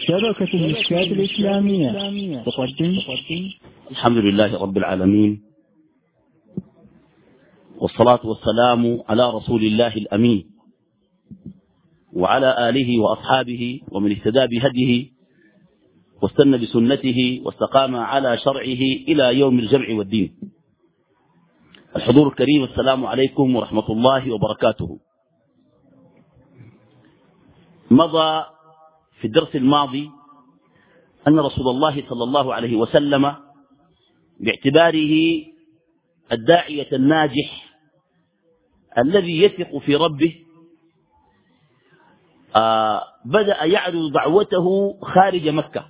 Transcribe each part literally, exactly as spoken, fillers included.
شبكة المشكات الإسلامية تقدم. الحمد لله رب العالمين، والصلاة والسلام على رسول الله الأمين وعلى آله وأصحابه ومن اهتدى بهديه واستنى بسنته واستقام على شرعه إلى يوم الجمع والدين. الحضور الكريم، السلام عليكم ورحمة الله وبركاته. مضى في الدرس الماضي أن رسول الله صلى الله عليه وسلم باعتباره الداعية الناجح الذي يثق في ربه آه بدأ يعرض دعوته خارج مكة،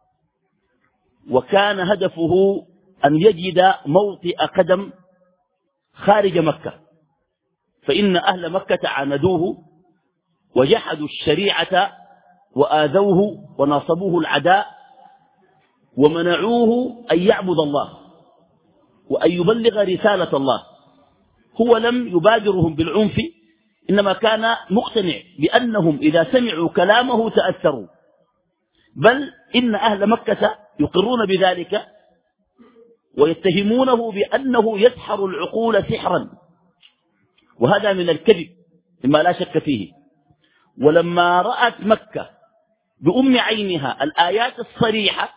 وكان هدفه أن يجد موطئ قدم خارج مكة، فإن أهل مكة عاندوه وجحدوا الشريعة وآذوه وناصبوه العداء ومنعوه أن يعبد الله وأن يبلغ رسالة الله. هو لم يبادرهم بالعنف، إنما كان مقتنع بأنهم إذا سمعوا كلامه تأثروا، بل إن أهل مكة يقرون بذلك ويتهمونه بأنه يسحر العقول سحرا، وهذا من الكذب مما لا شك فيه. ولما رأت مكة بأم عينها الآيات الصريحة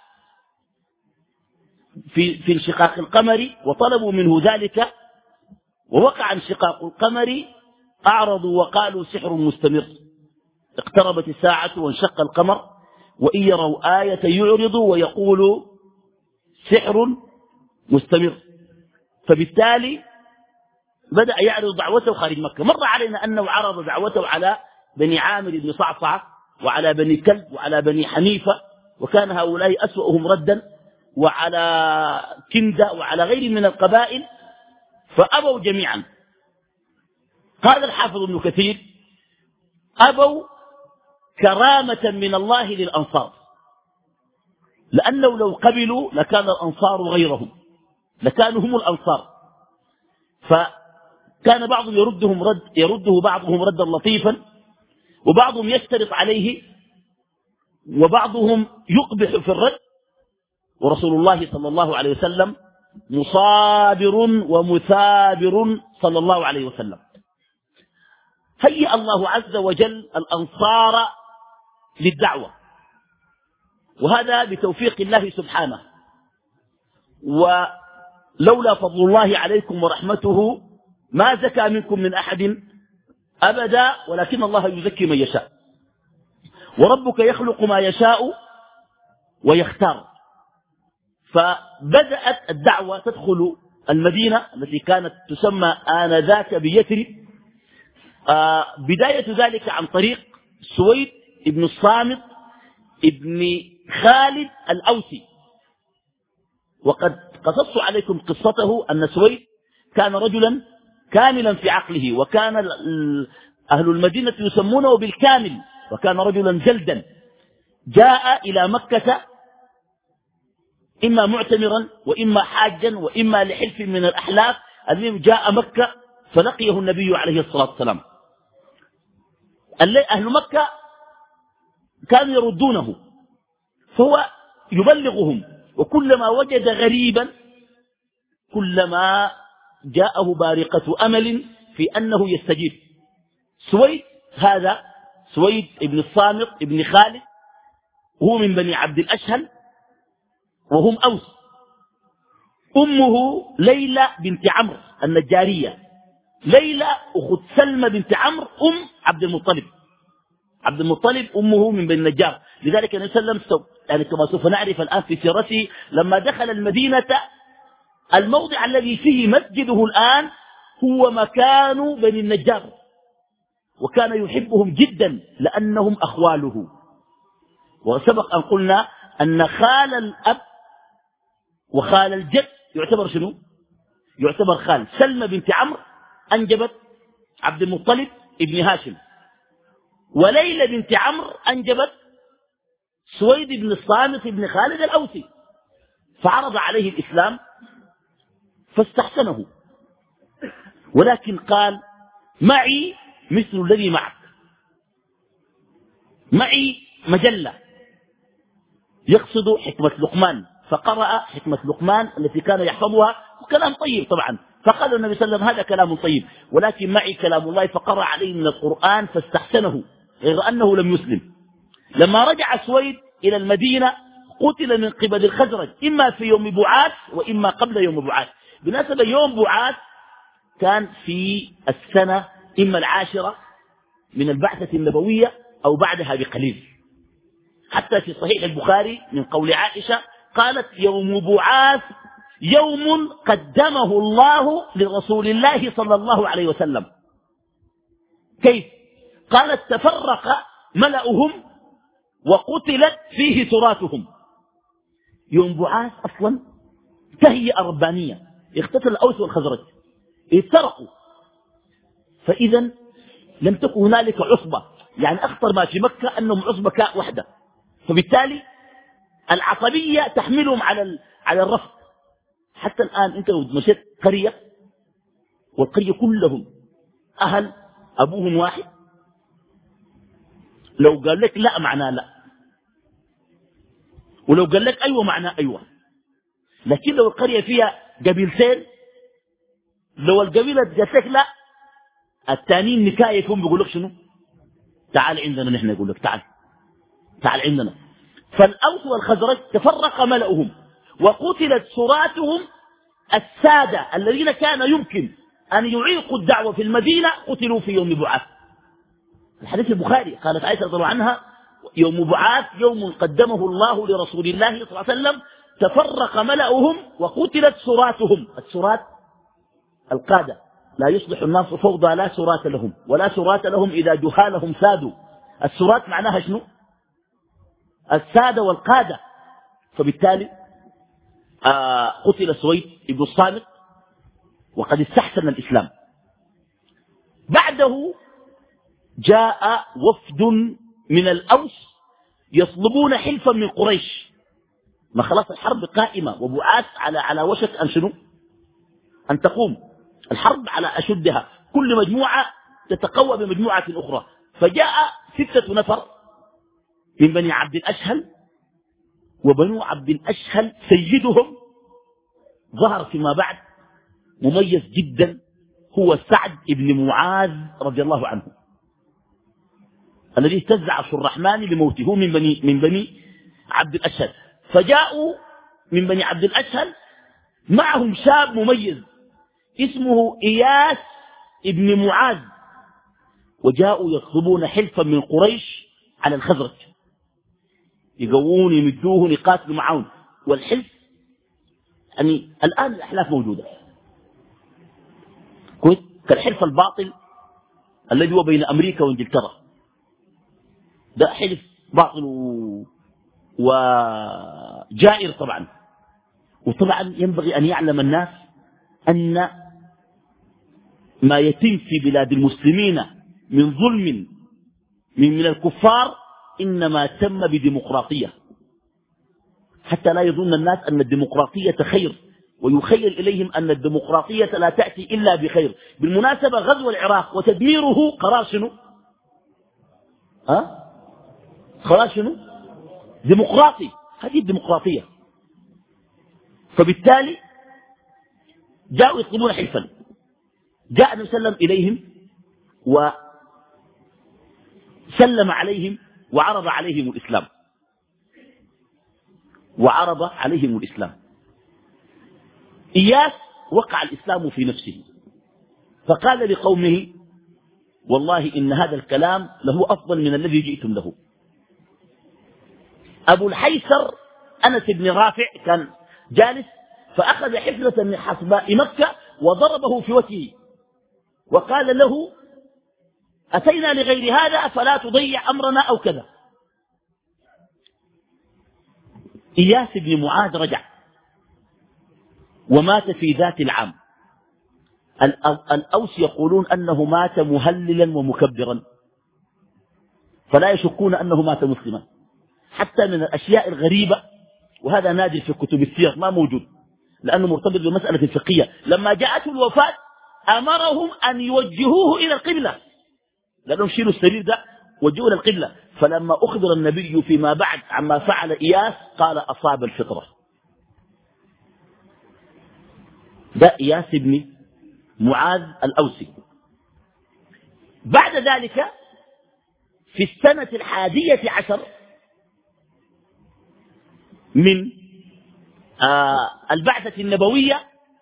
في, في انشقاق القمر وطلبوا منه ذلك ووقع انشقاق القمر، أعرضوا وقالوا سحر مستمر، اقتربت الساعة وانشق القمر، وإن يروا آية يعرضوا ويقولوا سحر مستمر. فبالتالي بدأ يعرض دعوته خارج مكة. مر علينا أنه عرض دعوته على بني عامر بن صعصع وعلى بني كلب وعلى بني حنيفة، وكان هؤلاء أسوأهم ردا، وعلى كندة وعلى غير من القبائل، فأبوا جميعا. قال الحافظ ابن كثير: أبوا كرامة من الله للأنصار، لأنه لو قبلوا لكان الأنصار غيرهم، لكانوا هم الأنصار. فكان بعضهم يردهم رد يرده بعضهم ردا لطيفا، وبعضهم يشترط عليه، وبعضهم يقبح في الرد. ورسول الله صلى الله عليه وسلم مصابر ومثابر صلى الله عليه وسلم. هيأ الله عز وجل الأنصار للدعوة، وهذا بتوفيق الله سبحانه، ولولا فضل الله عليكم ورحمته ما زكى منكم من أحد أبدا، ولكن الله يزكي من يشاء، وربك يخلق ما يشاء ويختار. فبدأت الدعوة تدخل المدينة التي كانت تسمى آنذاك بيثرب، آه بداية ذلك عن طريق سويد ابن الصامت ابن خالد الأوسي. وقد قصصت عليكم قصته أن سويد كان رجلا كاملا في عقله، وكان أهل المدينة يسمونه بالكامل، وكان رجلا جلدا. جاء إلى مكة إما معتمرا وإما حاجا وإما لحلف من الأحلاف، المهم جاء مكة فلقيه النبي عليه الصلاة والسلام. أهل مكة كانوا يردونه، فهو يبلغهم، وكلما وجد غريبا كلما جاءه بارقة أمل في أنه يستجيب. سويد هذا سويد ابن الصامت ابن خالد، هو من بني عبد الأشهل وهم أوس. أمه ليلى بنت عمرو النجارية، ليلى أخت سلمى بنت عمرو أم عبد المطلب. عبد المطلب أمه من بني النجار. لذلك النبي صلى الله عليه وسلم يعني كما سوف نعرف الآن في سيرته، لما دخل المدينة الموضع الذي فيه مسجده الآن هو مكان بني النجار، وكان يحبهم جدا لأنهم أخواله. وسبق أن قلنا أن خال الأب وخال الجد يعتبر شنو؟ يعتبر خال. سلمى بنت عمرو أنجبت عبد المطلب ابن هاشم، وليلى بنت عمرو أنجبت سويد بن الصامت بن خالد الأوسي. فعرض عليه الإسلام فاستحسنه، ولكن قال: معي مثل الذي معك، معي مجلة يقصد حكمة لقمان، فقرأ حكمة لقمان التي كان يحفظها، وكلام طيب طبعا، فقال النبي صلى الله عليه وسلم هذا كلام طيب، ولكن معي كلام الله، فقرأ عليه من القرآن فاستحسنه، غير أنه لم يسلم. لما رجع سويد إلى المدينة قتل من قبل الخزرج، إما في يوم بعاث وإما قبل يوم بعاث. بالنسبة يوم بعاث كان في السنة إما العاشرة من البعثة النبوية أو بعدها بقليل. حتى في صحيح البخاري من قول عائشة قالت يوم بعاث يوم قدمه الله لرسول الله صلى الله عليه وسلم. كيف؟ قالت تفرق ملأهم وقتلت فيه تراثهم. يوم بعاث أصلا تهيئة ربانية، اختتل الأوس والخزرج، اتسرقوا، فإذا لم تكن هنالك عصبة، يعني أخطر ما في مكة أنهم عصبة كاء وحدة، فبالتالي العصبية تحملهم على على الرفض. حتى الآن أنت لو مشيت قرية والقرية كلهم أهل أبوهم واحد، لو قال لك لا معناه لا، ولو قال لك أيوة معناه أيوة. لكن لو القرية فيها قبيلتين، لو القبيلة قالت لك لا، التانيين نكاية يكون بيقول لك شنو؟ تعال عندنا، نحن يقول لك تعال تعال عندنا. فالأوس والخزرج تفرق ملأهم وقتلت سراتهم، السادة الذين كان يمكن أن يعيقوا الدعوة في المدينة قتلوا في يوم بعاث. الحديث البخاري قالت عائشة رضي الله عنها يوم بعاث يوم قدمه الله لرسول الله صلى الله عليه وسلم، تفرق ملأهم وقتلت سراتهم. السرات القادة، لا يصلح الناس فوضى لا سرات لهم، ولا سرات لهم إذا جهالهم سادوا. السرات معناها شنو؟ السادة والقادة. فبالتالي آه قتل سويد ابن الصامت وقد استحسن الإسلام. بعده جاء وفد من الأوس يطلبون حلفا من قريش، ما خلاص الحرب قائمة وبعاث على على وشك أن شنو؟ أن تقوم الحرب على أشدها، كل مجموعة تتقوى بمجموعة أخرى. فجاء ستة نفر من بني عبد الأشهل، وبنو عبد الأشهل سيدهم ظهر فيما بعد مميز جدا، هو سعد بن معاذ رضي الله عنه، الذي اهتز عرش الرحمن لموته من بني من بني عبد الأشهل. فجاءوا من بني عبد الأشهل معهم شاب مميز اسمه إياس ابن معاذ، وجاءوا يطلبون حلفا من قريش على الخزرج، يقوون يمدوهم يقاتلوا معهم. والحلف يعني الآن الأحلاف موجودة كويس، كالحلف الباطل الذي هو بين أمريكا وإنجلترا، ده حلف باطل وجائر طبعا. وطبعا ينبغي أن يعلم الناس أن ما يتم في بلاد المسلمين من ظلم من, من الكفار إنما تم بديمقراطية، حتى لا يظن الناس أن الديمقراطية خير، ويخيل إليهم أن الديمقراطية لا تأتي إلا بخير. بالمناسبة غزو العراق وتدميره قرار شنو؟ ها؟ قرار شنو؟ ديمقراطي، هذه الديمقراطية. فبالتالي جاءوا يطلبون حلفا، جاء النبي صلى الله عليه وسلم إليهم وسلم عليهم وعرض عليهم الإسلام وعرض عليهم الإسلام. إياس وقع الإسلام في نفسه، فقال لقومه والله إن هذا الكلام له أفضل من الذي جئتم له. أبو الحيسر أنس بن رافع كان جالس، فأخذ حفلة من حصباء مكة وضربه في وجهه وقال له أتينا لغير هذا فلا تضيع أمرنا أو كذا. إياس بن معاذ رجع ومات في ذات العام. الأوس يقولون أنه مات مهللا ومكبرا، فلا يشكون أنه مات مسلما. حتى من الأشياء الغريبة، وهذا نادر في كتب السير ما موجود لأنه مرتبط بمسألة الفقهية، لما جاءته الوفاة أمرهم أن يوجهوه إلى القبلة، لأنهم شيلوا السرير ده وجهوا للقبلة. فلما أخبر النبي فيما بعد عما فعل إياس قال أصاب الفطرة. ده إياس بن معاذ الأوسي. بعد ذلك في السنة الحادية عشر من آه البعثة النبوية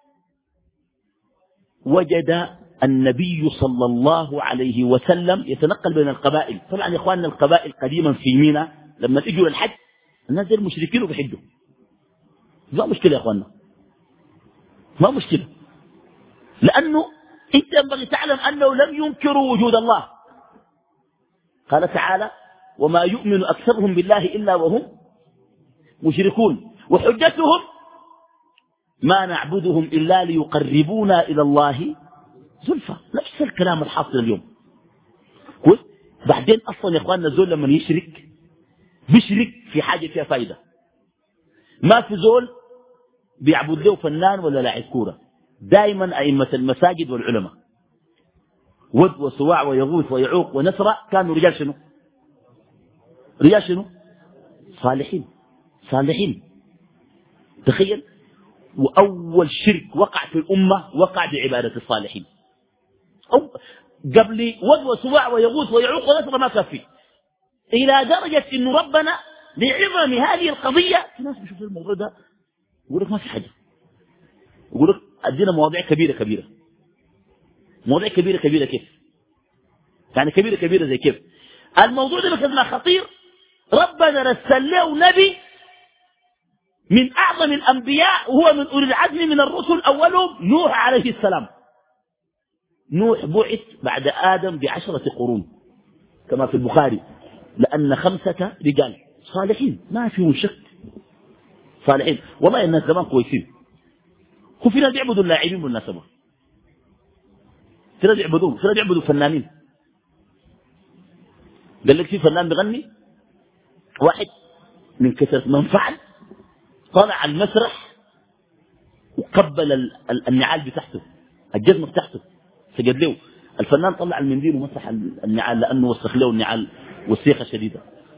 وجد النبي صلى الله عليه وسلم يتنقل بين القبائل. طبعا يا اخواننا القبائل قديما في مينا لما اجوا للحج الناس دي المشركين وبيحجوا، ما مشكله يا اخواننا، ما مشكله، لانه انت ينبغي تعلم انه لم ينكروا وجود الله. قال تعالى وما يؤمن اكثرهم بالله الا وهم مشركون، وحجتهم ما نعبدهم الا ليقربونا الى الله زلفى. نفس الكلام الحاصل اليوم. بعدين اصلا يا اخواننا زول لما يشرك بيشرك في حاجه فيها فايده. ما في زول بيعبد له فنان ولا لاعب كوره، دائما ائمه المساجد والعلماء ود وسواع ويغوث ويعوق ونسرة كانوا رجال شنو؟ رجال شنو؟ صالحين صالحين. تخيل، واول شرك وقع في الامه وقع بعباده الصالحين. أو قبل ود وسواع ويغوث ويعوق ونسرة ما كان فيه، الى درجه انه ربنا لعظم هذه القضيه في ناس بيشوفوا الموضوع ده يقول لك ما في حاجه، يقول لك ادينا مواضيع كبيره كبيره. مواضيع كبيره كبيره كيف؟ يعني كبيره كبيره زي كيف؟ الموضوع ده بكذا خطير. ربنا رسل له نبي من اعظم الانبياء وهو من اولي العزم من الرسل، اولهم نوح عليه السلام. نوح بعث بعد ادم بعشره قرون كما في البخاري، لان خمسه رجال صالحين ما فيهم شك، صالحين والله الناس زمان كويسين. هو في ناس يعبدوا اللاعبين بالمناسبه، في ناس يعبدون، في ناس يعبدوا فنانين. قال لك في فنان بيغني واحد من كثرة من فعل طلع على المسرح وقبل النعال بتاعته، الجزمة بتاعته سجد له. الفنان طلع المنديل ومسح النعال لأنه وسخ له النعال وسيخة شديدة.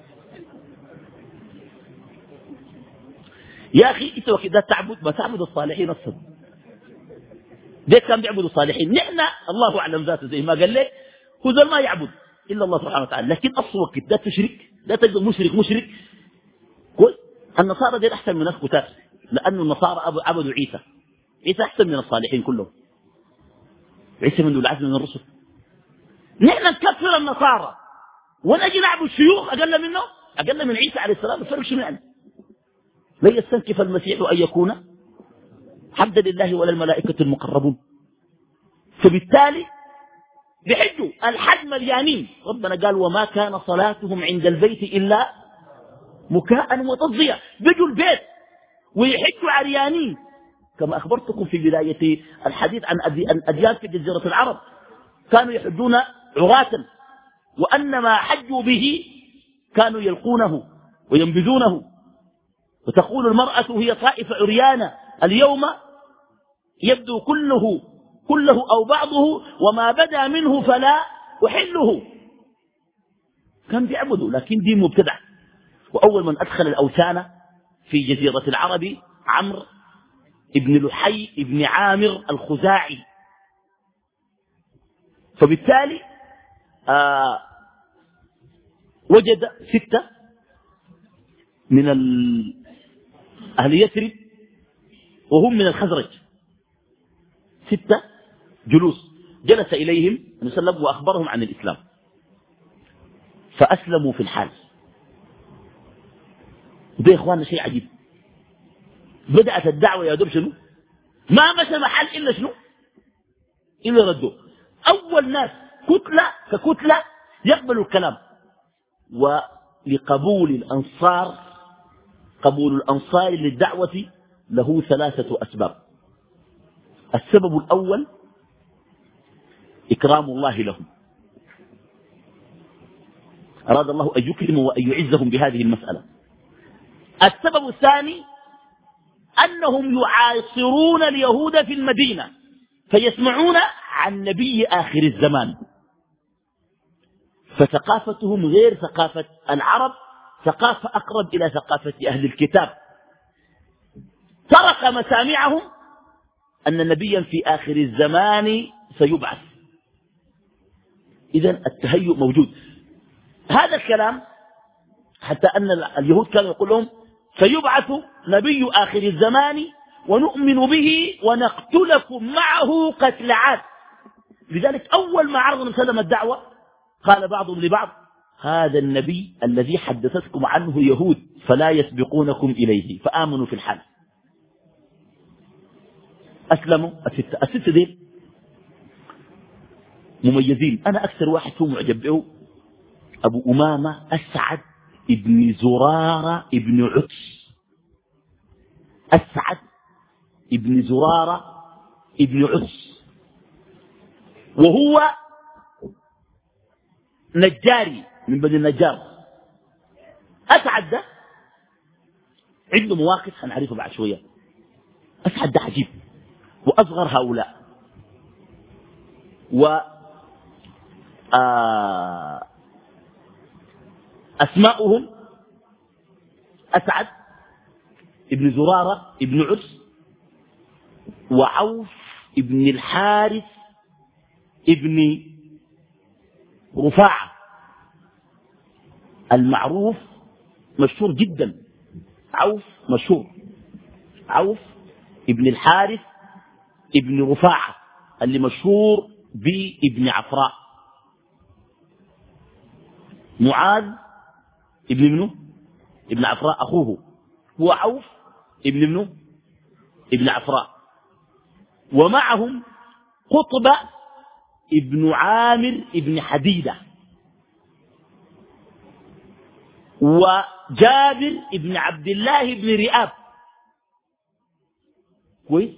يا أخي أنت وكذا تعبد ما تعبد الصالحين أصلا. ليه كان بيعبدوا الصالحين؟ نحن الله أعلم ذاته زي ما قال لك هو ذا ما يعبد إلا الله سبحانه وتعالى، لكن أصل وقت لا تشرك، لا تجد مشرك مشرك. كل النصارى دي أحسن من ناس كتار، لأن النصارى عبدوا عيسى. عيسى أحسن من الصالحين كلهم، عيسى من العزم من الرسل. نحن نكفر النصارى ونجي نعبد شيوخ أقل منه، أقل من عيسى عليه السلام. الفرق شنو يعني؟ لن يستنكف المسيح أن يكون عبدا لله ولا الملائكة المقربون. فبالتالي بحجوا الحج مليانين. ربنا قال وما كان صلاتهم عند البيت إلا مكاء وتصدية. بيجوا البيت ويحجوا عريانين، كما أخبرتكم في بداية الحديث عن أديان في جزيرة العرب كانوا يحجون عراة، وأن ما حجوا به كانوا يلقونه وينبذونه. وتقول المرأة هي طائفة عريانة اليوم يبدو كله كله أو بعضه وما بدا منه فلا أحله. كان بيعبدوا، لكن دي مبتدع. وأول من أدخل الأوثان في جزيرة العرب عمرو ابن لحي ابن عامر الخزاعي. فبالتالي آه وجد ستة من أهل يثرب وهم من الخزرج، ستة جلوس، جلس إليهم النبي صلى الله عليه وسلم وأخبرهم عن الإسلام فأسلموا في الحال. وده يا إخواننا شيء عجيب. بدأت الدعوة يا دوب شنو؟ ما مشى محل إلا شنو؟ إلا ردوا. أول ناس كتلة ككتلة يقبلوا الكلام. ولقبول الأنصار، قبول الأنصار للدعوة له ثلاثة أسباب. السبب الأول إكرام الله لهم، أراد الله أن يكرم وأن يعزهم بهذه المسألة. السبب الثاني أنهم يعاصرون اليهود في المدينة فيسمعون عن نبي آخر الزمان، فثقافتهم غير ثقافة العرب، ثقافة أقرب إلى ثقافة أهل الكتاب. ترك مسامعهم أن نبيا في آخر الزمان سيبعث. إذن التهيؤ موجود. هذا الكلام حتى أن اليهود كانوا يقول لهم سيبعث نبي آخر الزمان ونؤمن به ونقتلكم معه قتل عاد. لذلك أول ما عرض وسلم الدعوة قال بعضهم لبعض هذا النبي الذي حدثتكم عنه يهود فلا يسبقونكم إليه، فآمنوا في الحال. أسلموا الستة. الستة دي مميزين. أنا أكثر واحد فيهم معجب به أبو أمامة أسعد ابن زرارة ابن عدس. أسعد ابن زرارة ابن عدس، وهو نجاري من بني النجار. أسعد ده عنده مواقف هنعرفه بعد شوية. أسعد ده عجيب، وأصغر هؤلاء، و آه أسماؤهم أسعد ابن زرارة ابن عدس، وعوف ابن الحارث ابن رفاعة المعروف مشهور جدا. عوف مشهور، عوف ابن الحارث ابن رفاعة اللي مشهور بابن عفراء. معاذ ابن منه ابن عفراء أخوه، هو عوف ابن منه ابن عفراء. ومعهم قطبة ابن عامر ابن حديدة، وجابر ابن عبد الله ابن رئاب، كويس،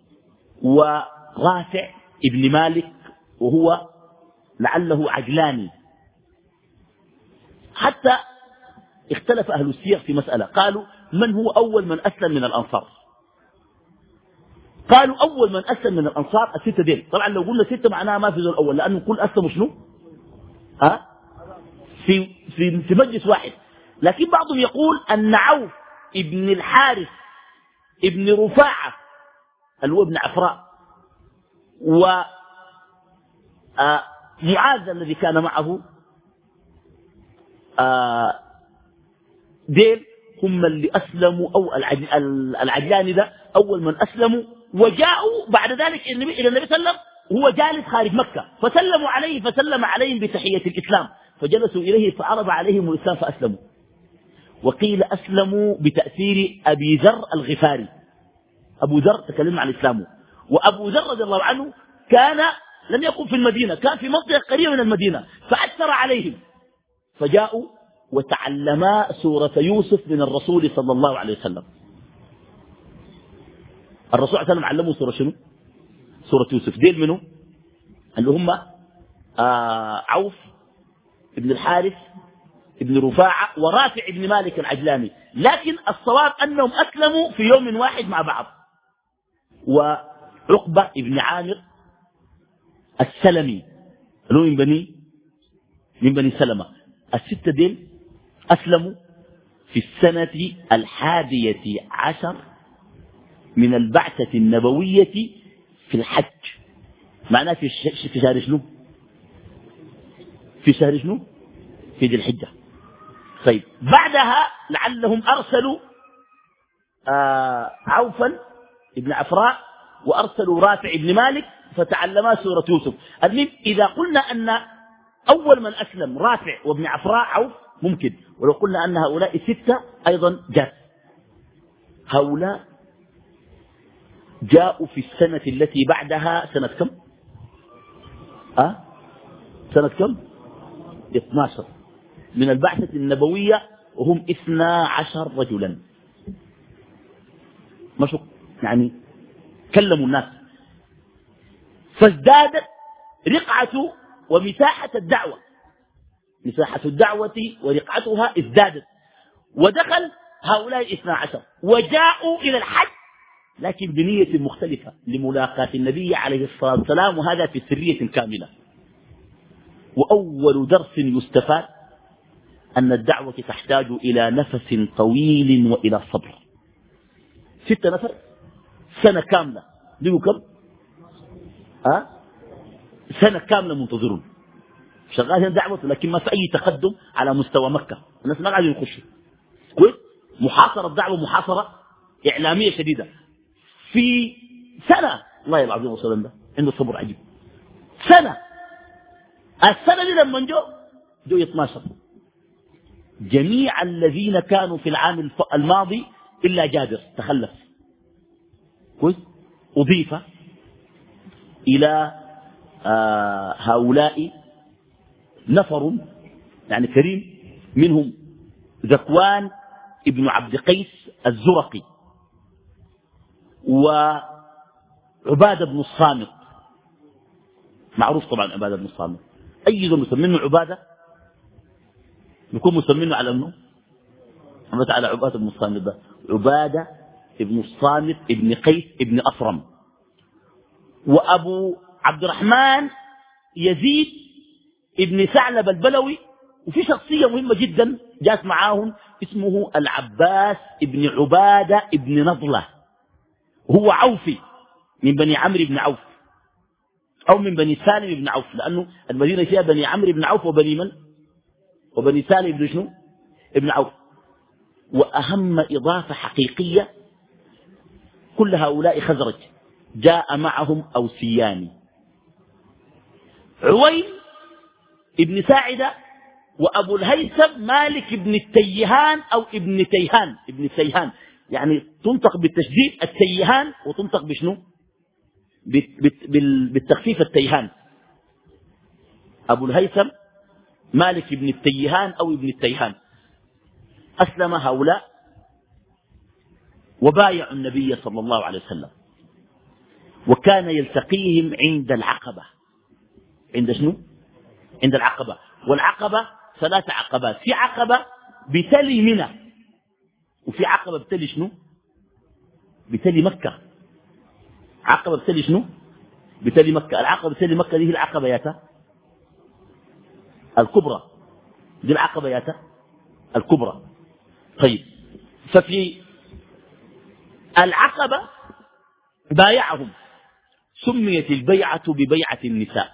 ورافع ابن مالك وهو لعله عجلاني. حتى اختلف أهل السير في مسألة، قالوا من هو أول من أسلم من الأنصار؟ قالوا أول من أسلم من الأنصار الستة دين. طبعا لو قلنا ستة معناها ما في ذو الأول، لأنه كل أسلموا شنو؟ أه؟ في, في, في مجلس واحد. لكن بعضهم يقول أن عوف ابن الحارث ابن رفاعة اللي هو ابن عفراء، ومعاذ الذي كان معه آه ديل هم اللي أسلموا، أو العجلاني ده أول من أسلموا، وجاءوا بعد ذلك إلى النبي صلى الله عليه وسلم وهو جالس خارج مكة، فسلموا عليه فسلم عليهم بتحية الإسلام، فجلسوا إليه فعرض عليهم الإسلام فأسلموا. وقيل أسلموا بتأثير أبي ذر الغفاري. أبو ذر تكلم عن إسلامه، وأبو ذر رضي الله عنه كان لم يكن في المدينة، كان في منطقة قريبة من المدينة، فأثر عليهم فجاءوا وتعلما سورة يوسف من الرسول صلى الله عليه وسلم. الرسول صلى الله عليه وسلم علموا سورة شنو؟ سورة يوسف. ديل منه اللي هم آه عوف ابن الحارث ابن رفاعة ورافع ابن مالك العجلاني. لكن الصواب أنهم أسلموا في يوم واحد مع بعض. وعقبة ابن عامر السلمي اللي هو من بني من بني سلمة. الستة ديل أسلموا في السنة الحادية عشر من البعثة النبوية في الحج. معناه في في شهر شنو؟ في شهر شنو؟ في ذي الحجة. طيب بعدها لعلهم أرسلوا آه عوفا ابن عفراء، وأرسلوا رافع ابن مالك فتعلما سورة يوسف. المهم إذا قلنا أن أول من أسلم رافع وابن عفراء عوف ممكن، ولو قلنا أن هؤلاء ستة أيضا جاء. هؤلاء جاءوا في السنة التي بعدها. سنة كم؟ أه؟ سنة كم؟ اثني عشر من البعثة النبوية، وهم اثنا عشر رجلا. مشوا يعني كلموا الناس، فازدادت رقعة ومساحة الدعوة. مساحة الدعوة ورقعتها ازدادت، ودخل هؤلاء اثنا عشر وجاءوا إلى الحج، لكن بنية مختلفة لملاقاة النبي عليه الصلاة والسلام، وهذا في سرية كاملة. وأول درس يستفاد أن الدعوة تحتاج إلى نفس طويل وإلى صبر. ستة نفر سنة كاملة ديو كم؟ أه؟ سنة كاملة منتظرون شغالين دعوة، لكن ما في أي تقدم على مستوى مكة. الناس ما قاعدين يخشوا كويس. محاصرة الدعوة محاصرة إعلامية شديدة في سنة. الله العظيم وسلم ده عنده صبر عجيب. سنة السنة دي لما جو جو اثناشر جميع الذين كانوا في العام الماضي إلا جابر تخلف كويس. أضيف إلى آه هؤلاء نفر يعني كريم منهم ذكوان ابن عبد قيس الزرقي وعبادة بن الصامت. معروف طبعا عبادة بن الصامت، أي ذو مسمينه عبادة يكون مسمينه على منه محمد على عبادة بن الصامت ده. عبادة ابن الصامت ابن قيس ابن أصرم. وأبو عبد الرحمن يزيد ابن ثعلب البلوي. وفي شخصية مهمة جدا جاءت معاهم اسمه العباس ابن عبادة ابن نضلة، هو عوفي من بني عمرو بن عوف أو من بني سالم بن عوف، لأنه المدينة فيها بني عمرو بن عوف وبني من وبني سالم بن شنو ابن عوف. وأهم إضافة حقيقية كل هؤلاء خزرج جاء معهم أوسيان عويل ابن ساعدة وأبو الهيثم مالك بن التيهان أو ابن تيهان ابن تيهان، يعني تنطق بالتشديد التيهان وتنطق بشنو بالتخفيف التيهان. أبو الهيثم مالك بن التيهان أو ابن التيهان. أسلم هؤلاء وبايعوا النبي صلى الله عليه وسلم، وكان يلتقيهم عند العقبة. عند شنو؟ عند العقبة. والعقبة ثلاث عقبات، في عقبة بتلي منى، وفي عقبة بتلي شنو بتلي مكة. عقبة بتلي شنو بتلي مكة. العقبة بتلي مكة دي هي العقبة ياتا الكبرى، دي العقبة ياتا الكبرى. طيب ففي العقبة بايعهم، سميت البيعة ببيعة النساء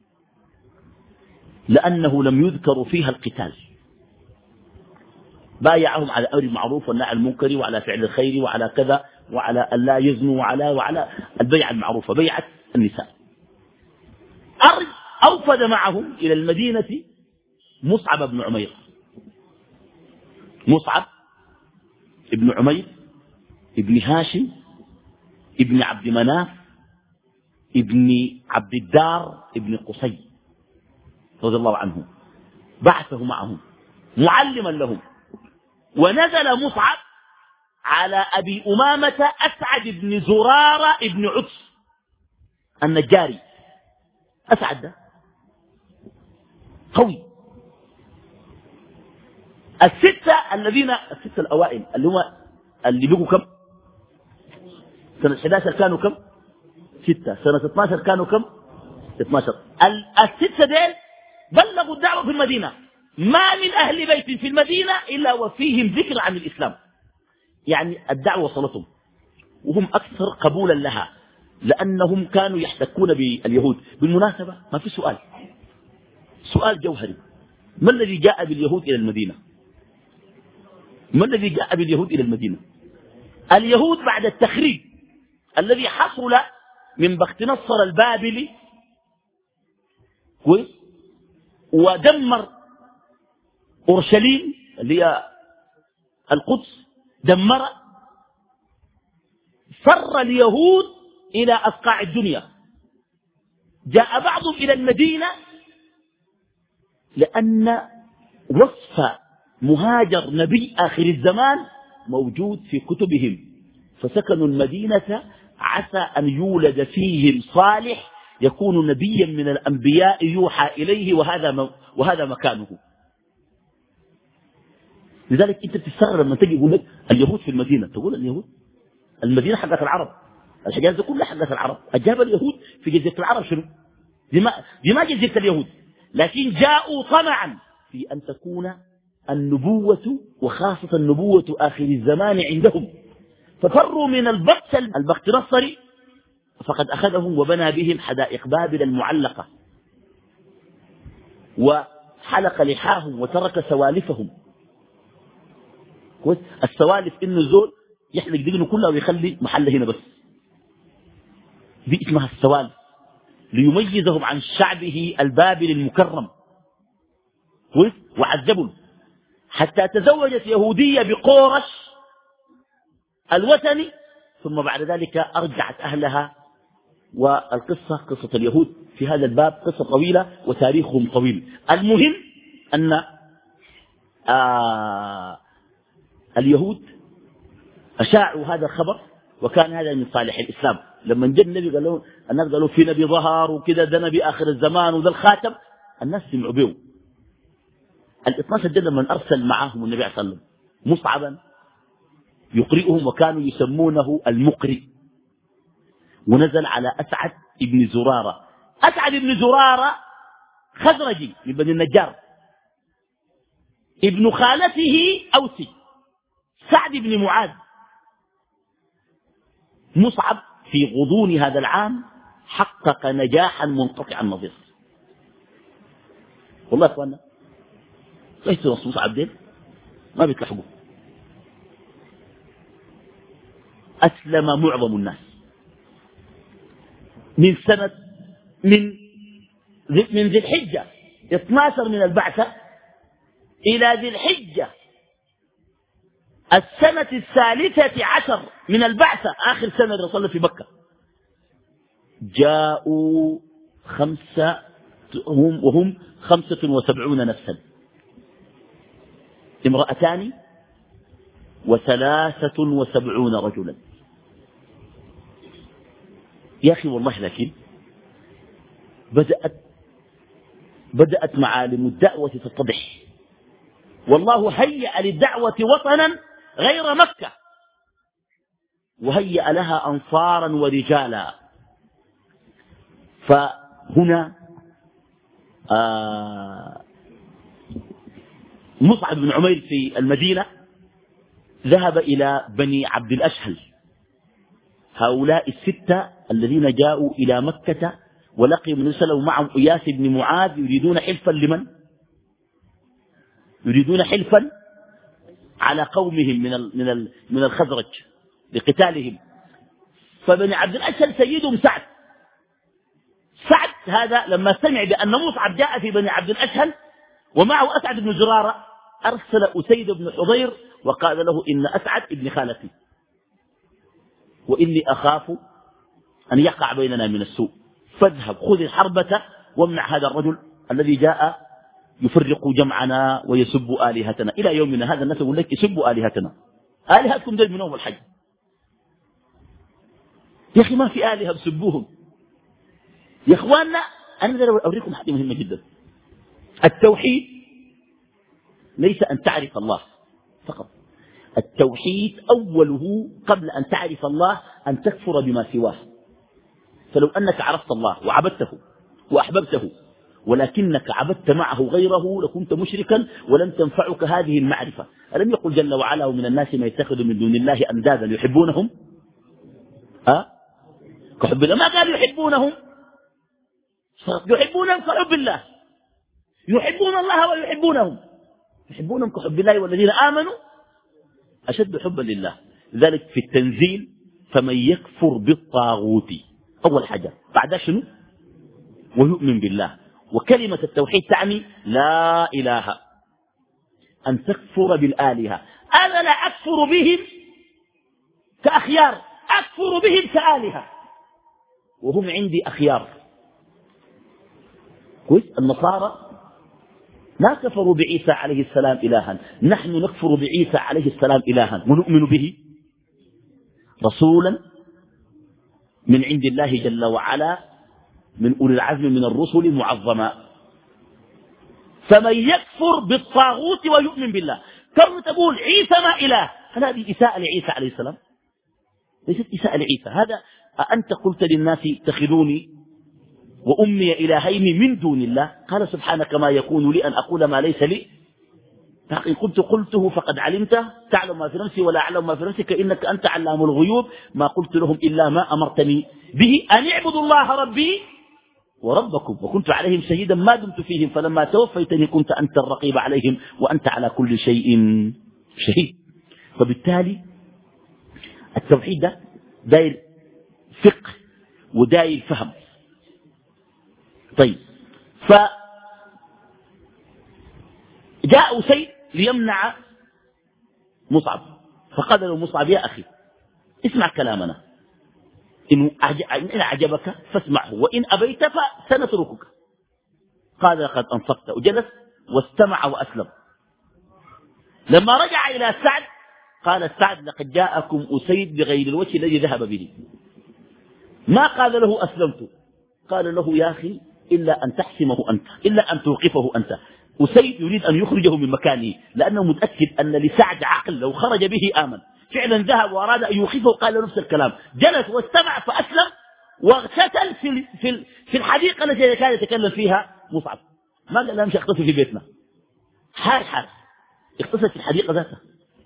لأنه لم يذكر فيها القتال. بايعهم على أمر المعروف والنهي عن المنكر وعلى فعل الخير وعلى كذا وعلى أن لا يزنوا وعلى وعلى البيعة المعروفة بيعة النساء. أوفد معهم إلى المدينة مصعب بن عمير. مصعب ابن عمير ابن هاشم ابن عبد مناف ابن عبد الدار ابن قصي رضي الله عنهم، بعثه معهم معلما لهم. ونزل مصعب على أبي أمامة أسعد بن زرارة ابن عدس النجاري. أسعد ده قوي. الستة الذين الستة الأوائل اللي هم اللي بقوا كم سنة أحد عشر كانوا كم ستة، سنة اثنا عشر كانوا كم اثنا عشر. الستة ديل بلغوا الدعوة في المدينة. ما من أهل بيت في المدينة إلا وفيهم ذكر عن الإسلام، يعني الدعوة وصلتهم وهم أكثر قبولا لها لأنهم كانوا يحتكون باليهود. بالمناسبة ما في سؤال سؤال جوهري، ما الذي جاء باليهود إلى المدينة؟ ما الذي جاء باليهود إلى المدينة؟ اليهود بعد التخريب الذي حصل من بخت نصر البابلي ودمر أورشليم اللي هي القدس، دمر، فر اليهود إلى أصقاع الدنيا. جاء بعضهم إلى المدينة لأن وصف مهاجر نبي آخر الزمان موجود في كتبهم، فسكنوا المدينة عسى أن يولد فيهم صالح يكون نبيا من الأنبياء يوحى إليه وهذا وهذا مكانه. لذلك أنت بتستغرب لما تجي يقول لك اليهود في المدينة، تقول اليهود المدينة حقت العرب، الحجاز كلها حقت العرب. أجاب اليهود في جزيرة العرب شنو؟ دي ما, دي ما جزيرة اليهود، لكن جاءوا طمعا في أن تكون النبوة وخاصة النبوة آخر الزمان عندهم، ففروا من البطش البختنصري فقد أخذهم وبنى بهم حدائق بابل المعلقة وحلق لحاهم وترك سوالفهم. السوالف إنه زول يحلق دقنه كلها ويخلي محله هنا بس، دي اسمها السوالف، ليميزهم عن شعبه البابل المكرم. وعذبوا حتى تزوجت يهودية بقورش الوثني، ثم بعد ذلك أرجعت أهلها. والقصة قصة اليهود في هذا الباب قصة طويلة وتاريخهم طويل. المهم أن آه اليهود أشاعوا هذا الخبر، وكان هذا من صالح الإسلام. لما جاء النبي قال له الناس قالوا في نبي ظهر وكذا، ده نبي آخر الزمان وذا الخاتم، الناس سمعوا به. الاثناش جل من أرسل معهم النبي صلى الله عليه وسلم مصعبا يقرئهم، وكانوا يسمونه المقرئ، ونزل على أسعد ابن زرارة. أسعد ابن زرارة خزرجي من بني النجار، ابن خالته أوسي سعد بن معاذ. مصعب في غضون هذا العام حقق نجاحا منقطع النظير. والله يا اخوانا ليس مصعب دين ما بيتلحقوا. أسلم معظم الناس من سنة من من ذي الحجة اثني عشر من البعثة إلى ذي الحجة السنة الثالثة عشر من البعثة، آخر سنة الرسول في مكة، جاءوا خمسة هم وهم خمسة وسبعون نفسا، امرأتان وثلاثة وسبعون رجلا. يا أخي والله لكن بدأت بدأت معالم الدعوة تتضح، والله هيأ للدعوة وطنا غير مكة، وهيأ لها أنصارا ورجالا. فهنا آه مصعب بن عمير في المدينة ذهب إلى بني عبد الأشهل، هؤلاء الستة الذين جاءوا إلى مكة ولقي النبي صلى الله عليه وسلم معهم إياس بن معاذ، يريدون حلفا لمن؟ يريدون حلفا على قومهم من من من الخزرج لقتالهم. فبني عبد الأشهل سيدهم سعد. سعد هذا لما سمع بأن مصعب جاء في بني عبد الأشهل ومعه أسعد بن زرارة، أرسل أسيد بن حضير وقال له إن أسعد ابن خالتي، وإني أخاف أن يقع بيننا من السوء، فاذهب خذ الحربة وامنع هذا الرجل الذي جاء يفرق جمعنا ويسب آلهتنا. إلى يومنا هذا الناس يقول لك يسبوا آلهتنا. آلهتكم دول من أول حاجة يا أخي، ما في آلهة بسبوهم يا إخواننا. أنا أوريكم حاجة مهمة جدا. التوحيد ليس أن تعرف الله فقط، التوحيد أوله قبل أن تعرف الله أن تكفر بما سواه. فلو أنك عرفت الله وعبدته وأحببته ولكنك عبدت معه غيره لكنت مشركا ولم تنفعك هذه المعرفة. ألم يقل جل وعلا ومن الناس ما يتخذ من دون الله أندادا يحبونهم أه؟ كحب الله. ما قال يحبونهم، يحبونهم كحب الله، يحبون الله ويحبونهم، يحبونهم كحب الله والذين آمنوا أشد حبا لله. ذلك في التنزيل فمن يكفر بالطاغوت أول حاجة، بعدها شنو؟ ويؤمن بالله. وكلمة التوحيد تعني لا إله، أن تكفر بالآلهة. أنا لا أكفر بهم كأخيار، أكفر بهم كآلهة وهم عندي أخيار. كويس؟ النصارى ما كفروا بعيسى عليه السلام إلها، نحن نكفر بعيسى عليه السلام إلها ونؤمن به رسولا من عند الله جل وعلا من أولي العزم من الرسل معظما. فمن يكفر بالطاغوت ويؤمن بالله، كم تقول عيسى ما إله، هذه إساءة لعيسى عليه السلام، ليست إساءة لعيسى. هذا أنت قلت للناس اتخذوني وأمي إلهين من دون الله. قال سبحانك ما يكون لي أن أقول ما ليس لي، إن كنت قلته فقد علمته، تعلم ما في نفسي ولا أعلم ما في نفسك إنك أنت علام الغيوب. ما قلت لهم إلا ما أمرتني به أن اعبدوا الله ربي وربكم وكنت عليهم شهيدا ما دمت فيهم فلما توفيتني كنت أنت الرقيب عليهم وأنت على كل شيء شهيد. فبالتالي التوحيد ده داير فقه وداير فهم. طيب، فجاء أسيد ليمنع مصعب، فقال له مصعب يا أخي اسمع كلامنا، إن أعجبك فاسمعه وإن أبيت فسنتركك. قال لقد أنصفت، وجلس واستمع وأسلم. لما رجع إلى سعد قال سعد لقد جاءكم أسيد بغير الوجه الذي ذهب به. ما قال له أسلمت، قال له يا أخي إلا أن تحسمه أنت، إلا أن توقفه أنت. أسيد يريد أن يخرجه من مكانه لأنه متأكد أن لسعد عقل لو خرج به آمن. فعلا ذهب وأراد أن يوقفه قال له نفس الكلام، جلس واستمع فأسلم واغتسل في في في الحديقة التي كان يتكلم فيها مصعب. ما قال له امشي اغتسل في بيتنا، حار حار اغتسل في الحديقة ذاتها.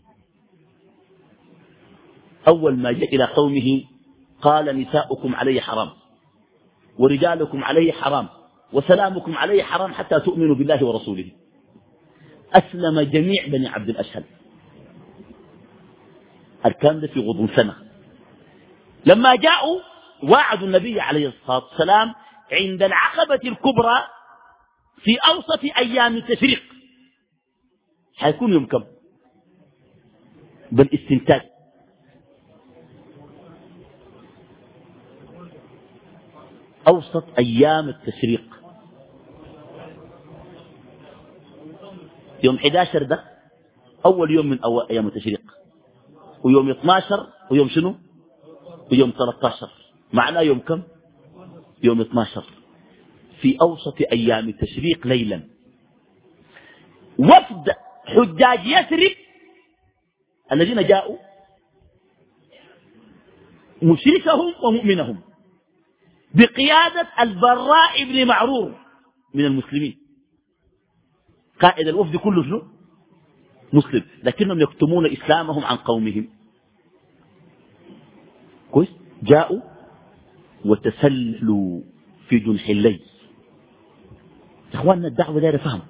أول ما جاء إلى قومه قال نساؤكم علي حرام ورجالكم علي حرام وسلامكم علي حرام حتى تؤمنوا بالله ورسوله. أسلم جميع بني عبد الأشهل، الكلام ده في غضون سنة. لما جاءوا وعدوا النبي عليه الصلاة والسلام عند العقبة الكبرى في أوسط أيام التشريق، حيكون يوم كم؟ بالاستنتاج أوسط أيام التشريق يوم أحد عشر، ده أول يوم من أول أيام التشريق، ويوم اثني عشر ويوم شنو ويوم ثلاثة عشر، معناه يوم كم؟ يوم اثني عشر في أوسط أيام التشريق ليلا. وفد حجاج يثرب الذين جاءوا مشركهم ومؤمنهم بقيادة البراء بن معرور من المسلمين، قائد الوفد كله شنو؟ مسلم، لكنهم يكتمون إسلامهم عن قومهم. كويس؟ جاءوا وتسللوا في جنح الليل. إخواننا الدعوة دايرة فهم.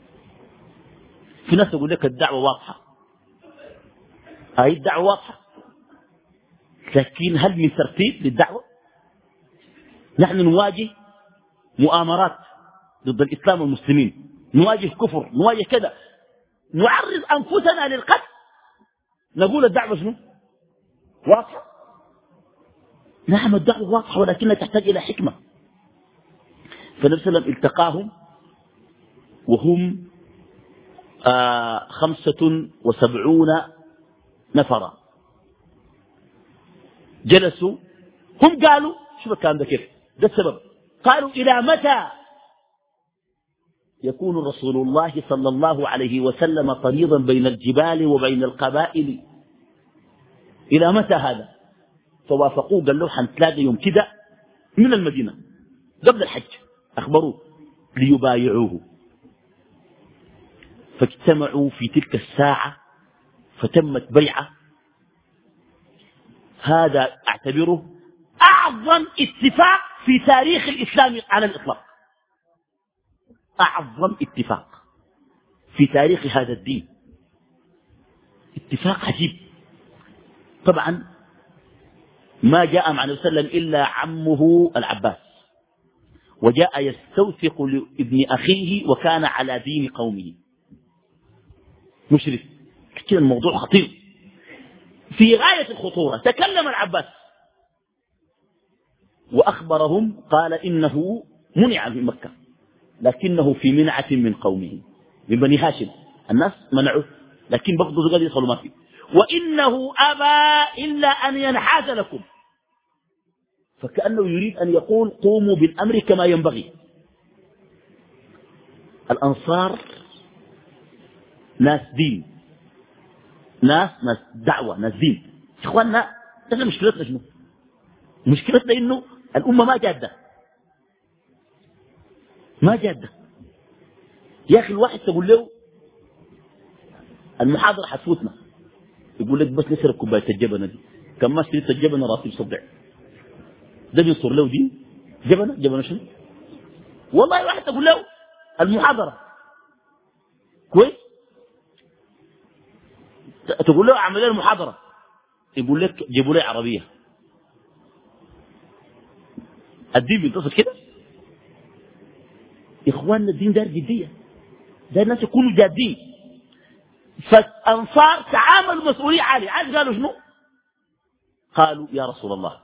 في ناس يقول لك الدعوة واضحة، هاي الدعوة واضحة، لكن هل من ترتيب للدعوة؟ نحن نواجه مؤامرات ضد الإسلام والمسلمين، نواجه كفر، نواجه كذا، نعرض أنفسنا للقتل، نقول الدعوة شنو؟ واضحة. نعم الدعوة واضحة ولكنها تحتاج إلى حكمة. فالنبي صلى الله عليه وسلم التقاهم وهم آه خمسة وسبعون نفرا، جلسوا هم قالوا شوف الكلام ده كيف، ده السبب. قالوا إلى متى يكون رسول الله صلى الله عليه وسلم طريضا بين الجبال وبين القبائل؟ إلى متى هذا؟ فوافقوه، قال له حنتلاقى يوم كده من المدينة قبل الحج، أخبروه ليبايعوه. فاجتمعوا في تلك الساعة فتمت بيعة. هذا أعتبره أعظم اتفاق في تاريخ الإسلام على الإطلاق، أعظم اتفاق في تاريخ هذا الدين، اتفاق عجيب. طبعا ما جاء مع النبي صلى الله عليه وسلم إلا عمه العباس، وجاء يستوثق لابن أخيه وكان على دين قومه مشرك. كده الموضوع خطير في غاية الخطورة. تكلم العباس وأخبرهم، قال إنه منع من مكة لكنه في منعة من قومه من بني هاشم، الناس منعوه لكن برضه قال يدخلوا ما فيه، وإنه أبى إلا أن ينحاز لكم. فكأنه يريد أن يقول قوموا بالأمر كما ينبغي. الأنصار ناس دين، ناس ناس دعوة، ناس دين. إخواننا تجد مشكلتنا شنو؟ مشكلتنا إنه الأمة ما جادة، ما جادة. يا أخي الواحد تقول له المحاضرة حتفوتنا، يقول لك بس نشرب كوباية الجبنة دي، كم ما اشتريت الجبنة راسي بصدع. ده بيصور له دين؟ جبنة جبنة شنو؟ والله واحد تقول له المحاضرة كويس، تقول له اعمل لي المحاضرة، يقول لك جيبوا لي عربية. الدين بينتصر كده؟ إخواننا الدين دار جدية، ده الناس يكونوا جادين. فالأنصار تعاملوا مسؤولية عالية. عايز قالوا شنو؟ قالوا يا رسول الله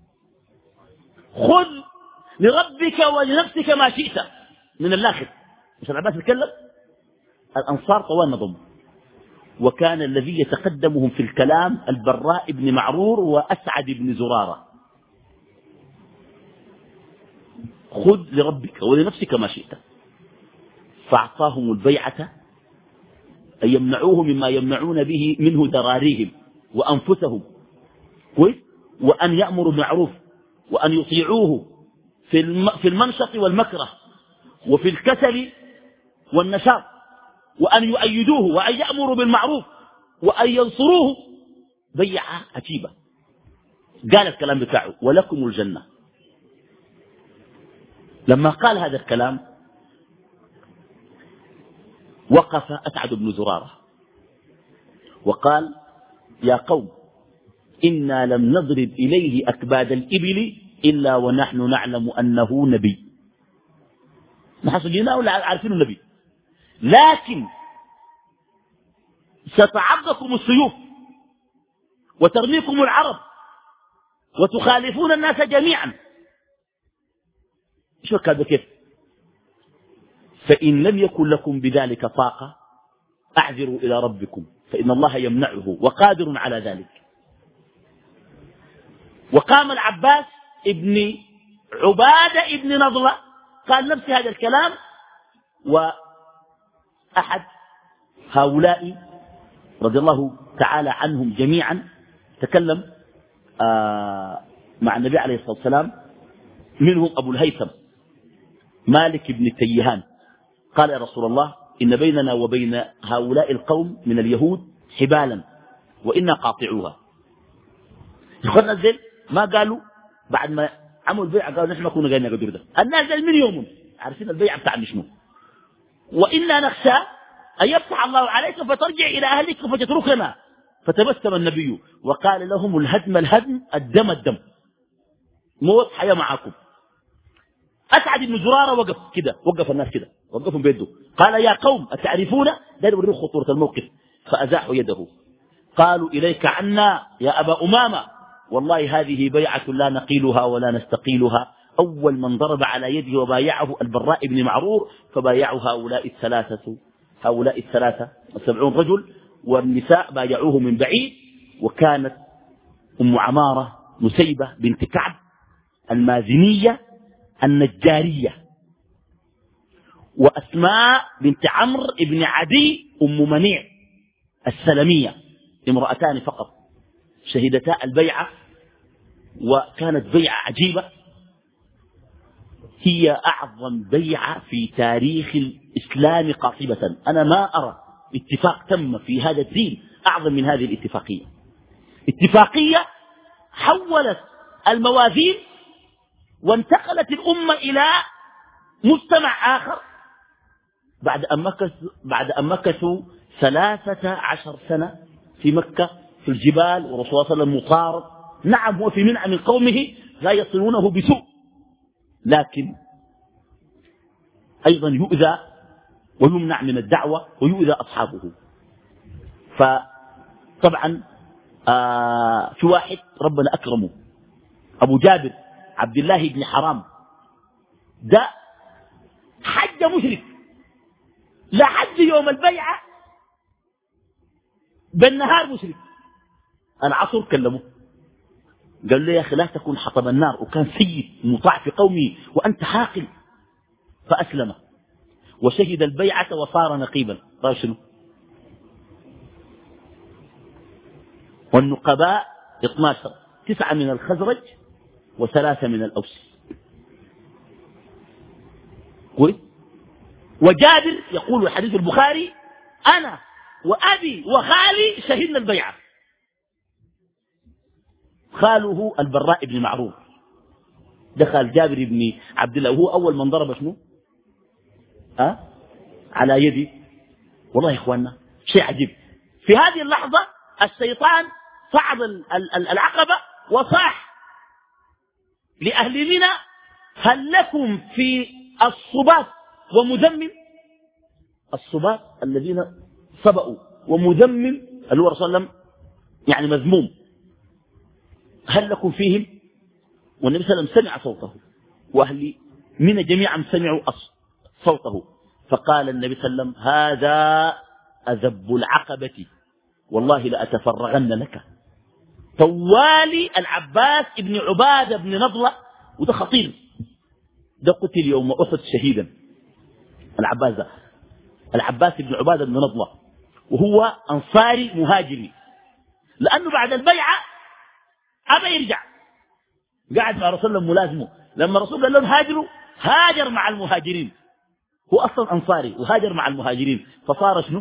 خذ لربك ولنفسك ما شئت من الآخر. مش العباس يتكلم؟ الأنصار طوال نظم، وكان الذي يتقدمهم في الكلام البراء بن معرور وأسعد بن زرارة. خذ لربك ولنفسك ما شئت. فأعطاهم البيعة أن يمنعوه مما يمنعون به منه ذراريهم وأنفسهم، وأن يأمروا بالمعروف وأن يطيعوه في المنشط والمكره وفي الكسل والنشاط، وأن يؤيدوه وأن يأمروا بالمعروف وأن ينصروه. بيعة عجيبة. قال الكلام بتاعه ولكم الجنة. لما قال هذا الكلام وقف أسعد بن زرارة وقال يا قوم إنا لم نضرب إليه أكباد الإبل إلا ونحن نعلم أنه نبي. نحن صدقناه ولا عارفين النبي، لكن ستعضكم السيوف وترميكم العرب وتخالفون الناس جميعا. شو كذا كيف؟ فإن لم يكن لكم بذلك طاقة أعذروا إلى ربكم فإن الله يمنعه وقادر على ذلك. وقام العباس ابن عبادة ابن نضلة قال نفس هذا الكلام، وأحد هؤلاء رضي الله تعالى عنهم جميعا تكلم آه مع النبي عليه الصلاة والسلام، منهم أبو الهيثم مالك بن التيهان قال يا رسول الله إن بيننا وبين هؤلاء القوم من اليهود حبالا وإنا قاطعوها. يخلنا الزل ما قالوا بعد ما عملوا البيعة قالوا نحن ما كنا قايلين قدر ده الناس زل من يوم عارفين البيعة بتاعنا شنو، وإنا نخشى أن يفتح الله عليك فترجع إلى أهلك فتتركنا. فتبسم النبي وقال لهم الهدم الهدم الدم الدم، موت حياة معاكم. أسعد بن زرارة وقف كده، وقف الناس كده، وقفهم بيده قال يا قوم أتعرفون؟ ده يوريه خطورة الموقف. فأزاحوا يده قالوا إليك عنا يا أبا أمامة، والله هذه بيعة لا نقيلها ولا نستقيلها. أول من ضرب على يده وبايعه البراء بن معرور، فبايعوا هؤلاء الثلاثة هؤلاء الثلاثة وسبعون رجل، والنساء بايعوه من بعيد. وكانت أم عمارة نسيبة بنت كعب المازنية النجارية، وأسماء بنت عمرو بن عدي أم منيع السلمية، امرأتان فقط شهدتا البيعة. وكانت بيعة عجيبة، هي أعظم بيعة في تاريخ الإسلام قاطبة. أنا ما أرى اتفاق تم في هذا الدين أعظم من هذه الاتفاقية. اتفاقية حولت الموازين وانتقلت الأمة إلى مجتمع آخر بعد أن مكثوا بعد أن مكثوا ثلاثة عشر سنة في مكة في الجبال، ورسول الله صلى الله عليه وسلم مطارد. نعم هو في منع من قومه لا يصلونه بسوء، لكن أيضا يؤذى ويمنع من الدعوة ويؤذى أصحابه. فطبعا آه في واحد ربنا أكرمه أبو جابر عبد الله بن حرام، ده حج مشرك لحد يوم البيعة بالنهار مشرك. العصر كلمه قال له يا أخي لا تكون حطب النار، وكان سيد مطاع في قومه وأنت حاقل. فأسلم وشهد البيعة وصار نقيبا. قال شنو؟ والنقباء اثنا عشر، تسعة من الخزرج وثلاثة من الأوس. كويس؟ وجابر يقول حديث البخاري: أنا وأبي وخالي شهدنا البيعة. خاله البراء بن معروف دخل جابر بن عبد الله وهو أول من ضرب شنو أه؟ على يدي. والله يا إخواننا شيء عجيب. في هذه اللحظة الشيطان صعد العقبة وصاح لأهل منى: هل لكم في الصباط ومذمم؟ الصباط الذين صبأوا، ومذمم اللي هو رسول الله يعني مذموم، هل لكم فيهم؟ والنبي صلى الله عليه وسلم سمع صوته، وأهل منى جميعا سمعوا صوته، فقال النبي صلى الله عليه وسلم: هذا أذب العقبة، والله لأتفرغن لك. طوالي العباس ابن عبادة بن نضلة، وده خطير، ده قتل يوم أحد شهيدا. العباس ده العباس ابن عبادة بن نضلة، وهو أنصاري مهاجري، لأنه بعد البيعة أبى يرجع، قاعد مع رسول الله ملازمه. لما رسول الله قال لهم هاجروا، هاجر مع المهاجرين. هو أصلا أنصاري وهاجر مع المهاجرين، فصار شنو؟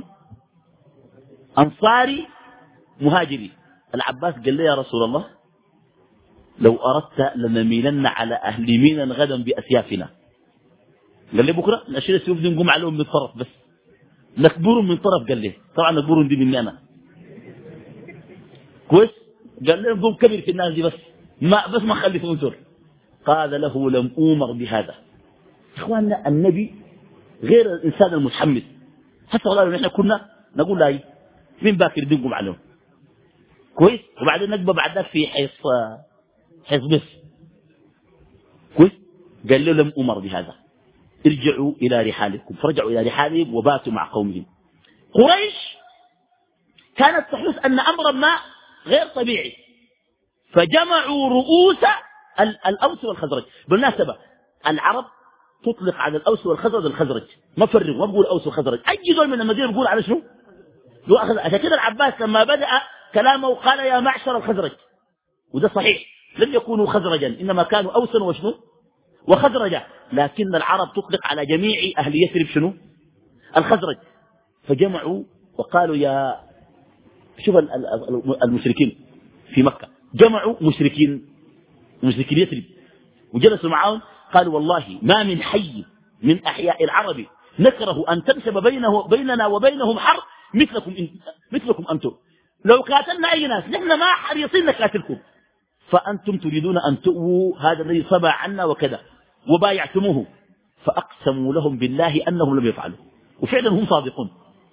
أنصاري مهاجري. العباس قال لي: يا رسول الله، لو أردت لنميلن على أهل مينا غدا بأسيافنا. قال لي: بكرة نشيل السيوف دي نقوم عليهم من طرف، بس نكبرهم من طرف. قال لي: طبعا نكبرهم دي مني أنا، كويس؟ قال لي: نقوم كبير في الناس دي، بس ما بس ما خلي انظر. قال له: لم أومر بهذا. إخواننا النبي غير الإنسان المتحمس. حتى والله لو نحن كنا نقول لا مين باكر دي نقوم عليهم، كويس؟ وبعدين نقبى بعد ذلك في حيث حيث بس، كويس؟ قال له: لم أمر بهذا، ارجعوا إلى رحالكم. فرجعوا إلى رحالهم وباتوا مع قومهم. قريش كانت تحس أن أمرا ما غير طبيعي، فجمعوا رؤوس الأوس والخزرج. بالمناسبة العرب تطلق على الأوس والخزرج الخزرج، ما فرق، ما بقول أوس والخزرج. أي دول من المدينة بقول على شنو؟ عشان كده العباس لما بدأ كلامه قال: يا معشر الخزرج، وده صحيح، لم يكونوا خزرجا، إنما كانوا أوسا وشنو وخزرجا، لكن العرب تطلق على جميع أهل يثرب شنو؟ الخزرج. فجمعوا وقالوا: يا شوف المشركين في مكة جمعوا مشركين مشركين يثرب وجلسوا معهم، قالوا: والله ما من حي من أحياء العرب نكره أن تنسب بينه بيننا وبينهم حرب مثلكم مثلكم أنتم. لو قاتلنا أي ناس نحن ما حريصين نقاتلكم، فأنتم تريدون أن تؤووا هذا الذي صبع عنا وكذا، وبايعتموه. فأقسموا لهم بالله أنهم لم يفعلوا، وفعلا هم صادقون.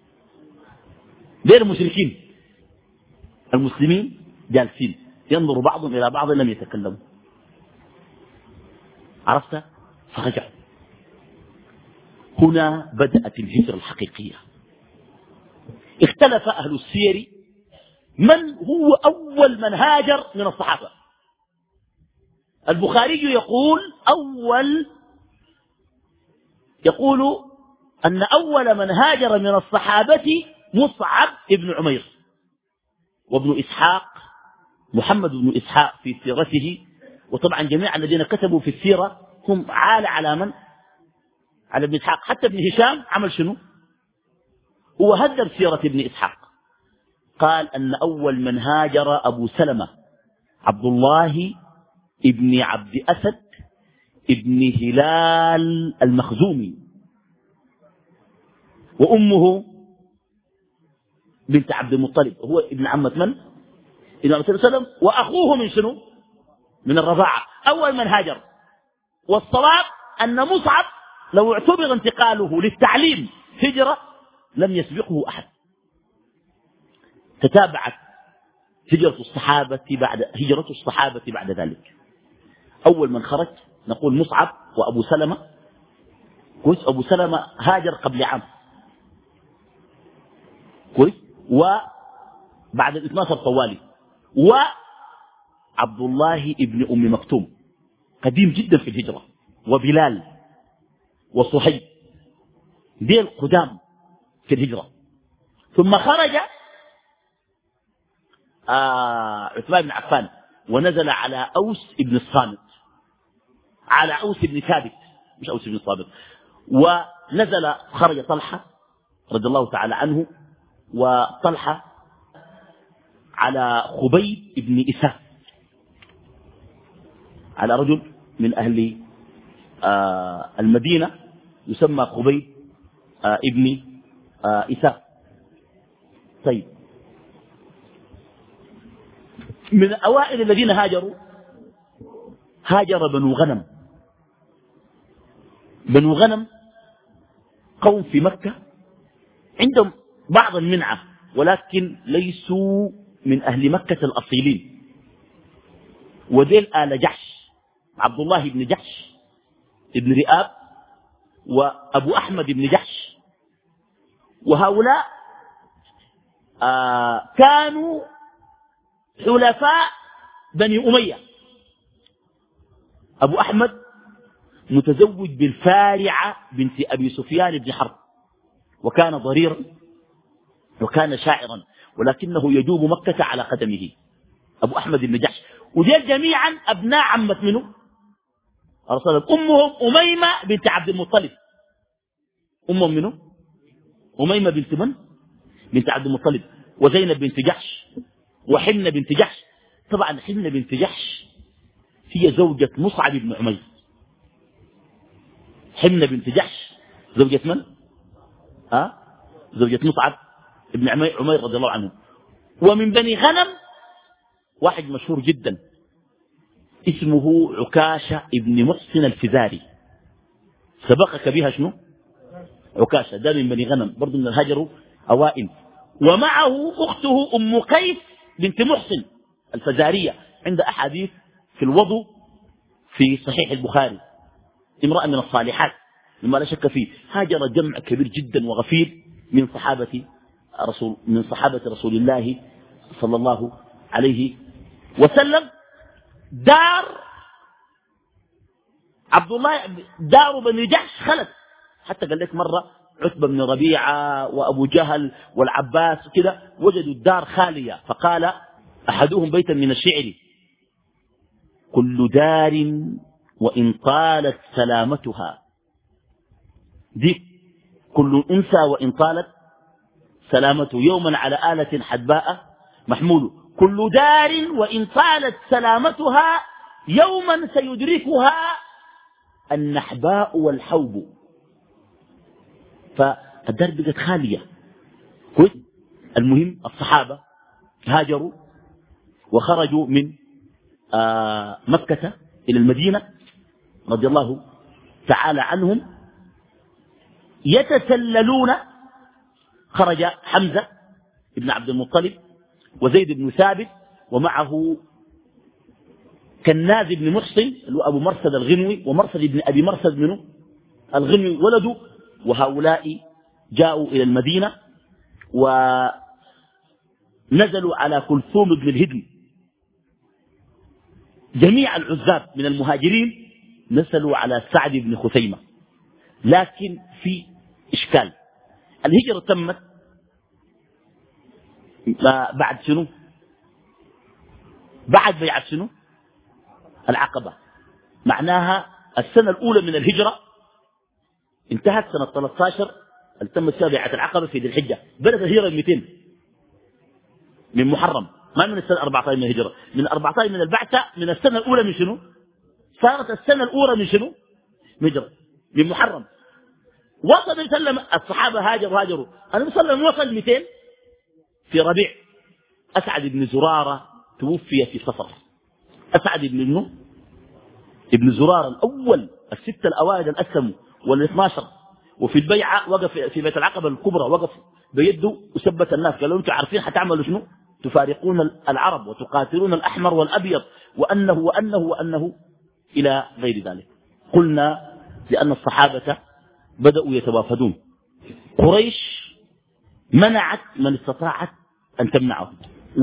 غير المشركين، المسلمين جالسين ينظر بعضهم إلى بعض لم يتكلموا. عرفت؟ فرجعوا. هنا بدأت الهجرة الحقيقية. اختلف أهل السير من هو أول من هاجر من الصحابة. البخاري يقول أول يقول أن أول من هاجر من الصحابة مصعب ابن عمير، وابن إسحاق محمد بن إسحاق في سيرته. وطبعا جميع الذين كتبوا في السيرة هم عال على من؟ على ابن إسحاق. حتى ابن هشام عمل شنو؟ هو هدر سيرة ابن إسحاق، قال أن أول من هاجر أبو سلمة عبد الله ابن عبد أسد ابن هلال المخزومي، وأمه بنت عبد المطلب، هو ابن عمة من؟ ابن عبد السلام، وأخوه من شنو؟ من الرضاعة. أول من هاجر. والصواب أن مصعب لو اعتبر انتقاله للتعليم هجرة لم يسبقه أحد. تتابعت هجرة الصحابة بعد هجرة الصحابة بعد ذلك. أول من خرج نقول مصعب وأبو سلمة، كويس؟ أبو سلمة هاجر قبل عام، كويس؟ وبعد الاثنى عشر طوالي. وعبد الله ابن أم مكتوم قديم جدا في الهجرة، وبلال وصهيب، ديل قدام في الهجرة. ثم خرج آه عثمان بن عفان ونزل على أوس ابن الصامت، على أوس ابن ثابت، مش أوس ابن الصامت. نزل خرج طلحة رضي الله تعالى عنه، وطلحة على خبيب ابن إساف، على رجل من أهل آه المدينة يسمى خبيب آه ابن آه إساف. طيب، من أوائل الذين هاجروا هاجر بنو غنم. بنو غنم قوم في مكة عندهم بعض المنعة، ولكن ليسوا من أهل مكة الأصيلين، وديل آل جحش، عبد الله بن جحش ابن رئاب وأبو أحمد بن جحش، وهؤلاء آه كانوا حلفاء بني أمية. أبو أحمد متزوج بالفارعة بنت أبي سفيان بن حرب، وكان ضريرا وكان شاعرا، ولكنه يجوب مكة على قدمه. أبو أحمد بن جحش، وديل جميعا أبناء عمة منه أرسلت أمهم أميمة بنت عبد المطلب. أمهم منه أميمة بنت من؟ بنت عبد المطلب، وزينب بنت جحش، وحنة بنت جحش. طبعا حنة بنت جحش هي زوجة مصعب بن عمير. حنة بنت جحش زوجة من؟ ها؟ زوجة مصعب بن عمير رضي الله عنه. ومن بني غنم واحد مشهور جدا اسمه عكاشة ابن محسن الفزاري، سبقك بها شنو؟ عكاشة، ده من بني غنم برضو من الهجر أوائل. ومعه أخته أم قيس بنت محسن الفزارية، عند أحاديث في الوضوء في صحيح البخاري، امرأة من الصالحات مما لا شك فيه. هاجر جمع كبير جدا وغفير من صحابة رسول من صحابة رسول الله صلى الله عليه وسلم. دار عبد الله دار بني جحش خلت، حتى قال لك مرة عتبة بن ربيعة وأبو جهل والعباس كده وجدوا الدار خالية، فقال أحدهم بيتا من الشعر: كل دار وإن طالت سلامتها، دي كل أنثى وإن طالت سلامته، يوما على آلة حدباء محمول. كل دار وإن طالت سلامتها يوما سيدركها النحباء والحوب. فالدار بقت خالية. المهم الصحابة هاجروا وخرجوا من آه مكة إلى المدينة رضي الله تعالى عنهم يتسللون. خرج حمزة ابن عبد المطلب وزيد بن ثابت، ومعه كناز بن محصن اللي هو أبو مرثد الغنوي، ومرثد بن أبي مرثد منه الغنوي ولده، وهؤلاء جاءوا إلى المدينة ونزلوا على كلثوم بن الهدم. جميع العزاب من المهاجرين نزلوا على سعد بن خثيمة، لكن في إشكال. الهجرة تمت بعد شنو؟ بعد بيعة شنو؟ العقبة. معناها السنة الأولى من الهجرة انتهت سنة ثلاثة عشر تمت فيها بيعة العقبة في ذي الحجة. بدأت الهجرة مئتين من محرم، ما من السنة أربعة عشر من الهجرة، من أربعة عشر من البعثة، من السنة الأولى من شنو؟ صارت السنة الأولى من شنو؟ من هجرة من محرم. وصل يسلم الصحابة هاجروا هاجروا النبي صلى الله عليه وسلم وصل مئتين في ربيع. أسعد بن زرارة توفي في صفر. أسعد بن ابنه ابن زرارة الأول، الستة الأوائل الأسلموا والاثنى عشر، وفي البيعة وقف في بيت العقبة الكبرى وقف بيده وثبت الناس، قالوا انتم عارفين حتعملوا شنو؟ تفارقون العرب وتقاتلون الأحمر والأبيض وأنه وأنه وأنه إلى غير ذلك. قلنا لأن الصحابة بدأوا يتوافدون. قريش منعت من استطاعت أن تمنعه،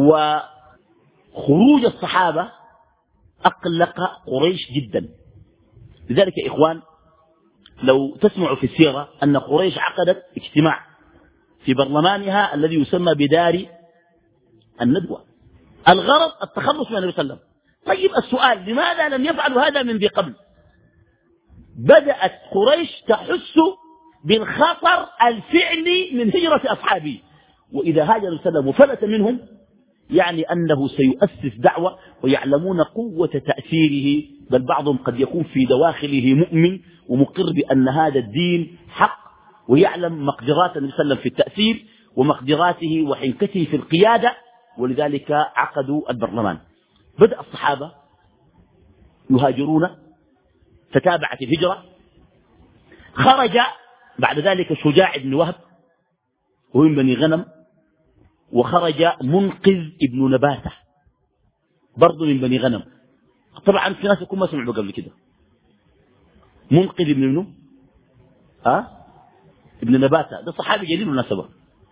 وخروج الصحابة أقلق قريش جدا. لذلك يا إخوان لو تسمعوا في السيرة أن قريش عقدت اجتماع في برلمانها الذي يسمى بدار الندوة، الغرض التخلص من النبي صلى الله عليه وسلم. طيب السؤال، لماذا لم يفعلوا هذا من ذي قبل؟ بدأت قريش تحس بالخطر الفعلي من هجرة أصحابه. وإذا هاجر وسلم وفلت منهم يعني أنه سيؤسس دعوة ويعلمون قوة تأثيره، بل بعضهم قد يكون في دواخله مؤمن ومقر بأن هذا الدين حق، ويعلم مقدرات النبي صلى الله عليه وسلم في التأثير ومقدراته وحنكته في القيادة، ولذلك عقدوا البرلمان. بدأ الصحابة يهاجرون، تتابعت الهجرة. خرج بعد ذلك شجاع بن وهب وهو من بني غنم، وخرج منقذ ابن نباتة برضه من بني غنم. طبعا في ناس يكون ما سمعوا قبل كده. منقذ ابن منه أه؟ ابن نباتة ده صحابي جليل مناسبة،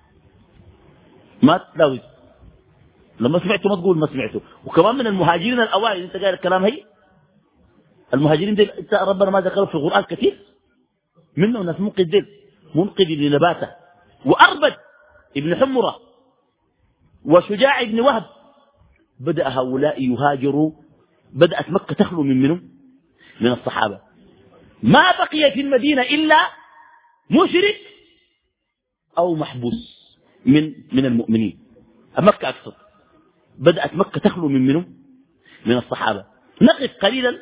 ما تلاوز لما سمعته ما تقول ما سمعته. وكمان من المهاجرين الأوائل. انت قايل الكلام هي المهاجرين دي انت ربنا ما ذكره في القرآن كثير، منه ناس منقذ ديل، منقذ ابن نباتة وأربد ابن حمرة وشجاع ابن وهب. بدأ هؤلاء يهاجروا، بدأت مكة تخلو من منهم من الصحابة. ما بقي في المدينة إلا مشرك أو محبوس من من المؤمنين. مكة أكثر. بدأت مكة تخلو من منهم من الصحابة. نقف قليلا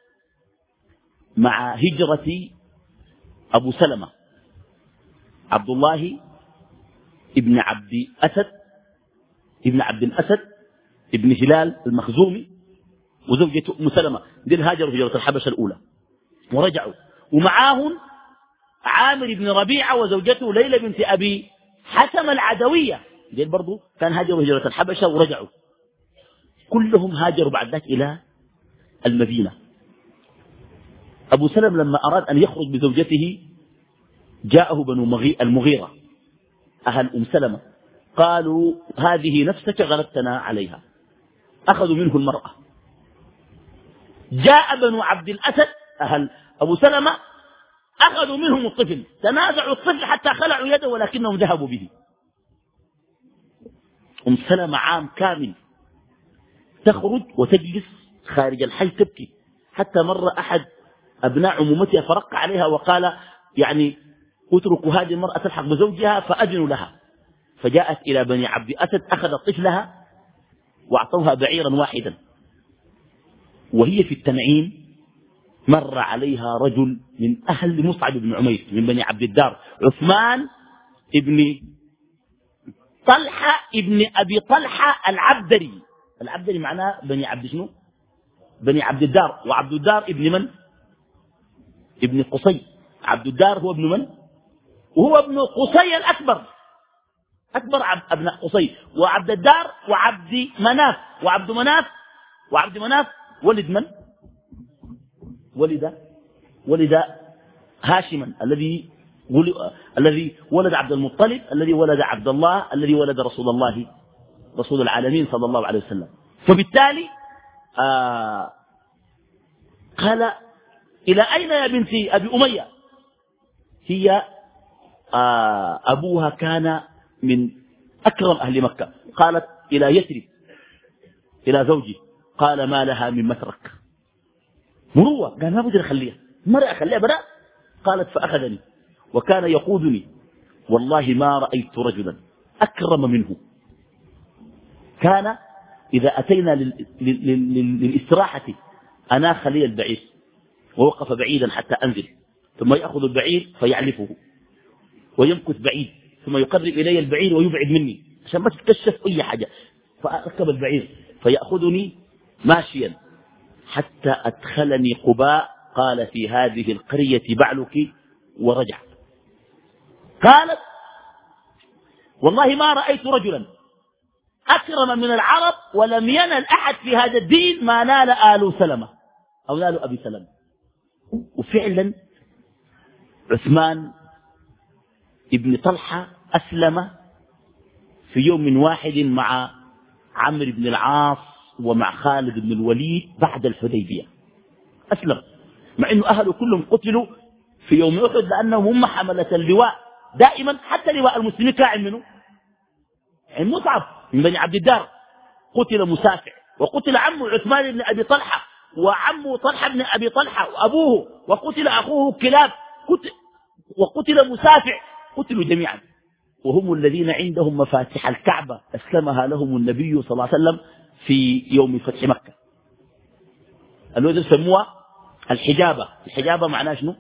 مع هجرة أبو سلمة عبد الله ابن عبد أسد ابن عبد الأسد ابن هلال المخزومي وزوجته أم سلمة. دي هاجروا هجرة الحبشة الأولى ورجعوا، ومعاهم عامر بن ربيعة وزوجته ليلى بنت أبي حسم العدوية. دي برضو كان هاجروا هجرة الحبشة ورجعوا. كلهم هاجروا بعد ذلك إلى المدينة. أبو سلم لما أراد أن يخرج بزوجته جاءه بنو المغيرة أهل أم سلمة، قالوا هذه نفسك غلبتنا عليها، أخذوا منه المرأة. جاء بنو عبد الأسد أهل أبو سلمة أخذوا منهم الطفل، تنازعوا الطفل حتى خلعوا يده ولكنهم ذهبوا به. أم سلمة عام كامل تخرج وتجلس خارج الحي تبكي، حتى مر أحد أبناء عمومتها فرق عليها وقال يعني اتركوا هذه المرأة تلحق بزوجها فأذنوا لها. فجاءت إلى بني عبد أسد، أخذت طفلها وأعطوها بعيرا واحدا، وهي في التنعيم مر عليها رجل من أهل مصعب بن عمير من بني عبد الدار، عثمان ابن طلحة ابن أبي طلحة العبدري. العبدري معناه بني عبد شنو؟ بني عبد الدار. وعبد الدار ابن من؟ ابن قصي. عبد الدار هو ابن من؟ وهو ابن قصي الأكبر، أكبر ابناء قصي. وعبد الدار وعبد مناف، وعبد مناف وعبد مناف ولد من؟ ولد ولد هاشما الذي الذي ولد عبد المطلب، الذي ولد عبد الله، الذي ولد رسول الله رسول العالمين صلى الله عليه وسلم. فبالتالي آه قال إلى أين يا بنتي أبي أمية؟ هي آه أبوها كان من أكرم أهل مكة. قالت إلى يثرب إلى زوجي. قال ما لها من مترك، مروة. قال ما بدي أخليها، مرة أخليها برا. قالت فأخذني وكان يقودني، والله ما رأيت رجلا أكرم منه. كان إذا أتينا للاستراحة أناخ لي البعير ووقف بعيدا حتى أنزل، ثم يأخذ البعير فيعلفه ويمكث بعيد، ثم يقرب إلي البعير ويبعد مني عشان ما تتكشف أي حاجة. فأركب البعير فيأخذني ماشيا حتى أدخلني قباء. قال في هذه القرية بعلك ورجع. قالت والله ما رأيت رجلا أكرم من العرب ولم ينل أحد في هذا الدين ما نال آل سلمة أو نال أبي سلمة. وفعلا عثمان ابن طلحة أسلم في يوم واحد مع عمرو بن العاص ومع خالد بن الوليد بعد الحديبية. أسلم مع أنه أهله كلهم قتلوا في يوم أحد لأنهم هم حملة اللواء. دائما حتى لواء المسلمين كان منه عن مصعب من بني عبد الدار. قتل مسافع وقتل عمه عثمان بن أبي طلحة وعمه طلحة بن أبي طلحة وأبوه، وقتل أخوه كلاب. قتل وقتل مسافع، قتلوا جميعا، وهم الذين عندهم مفاتيح الكعبة أسلمها لهم النبي صلى الله عليه وسلم في يوم فتح مكة. الوزن يسموها الحجابة. الحجابة معناها شنو؟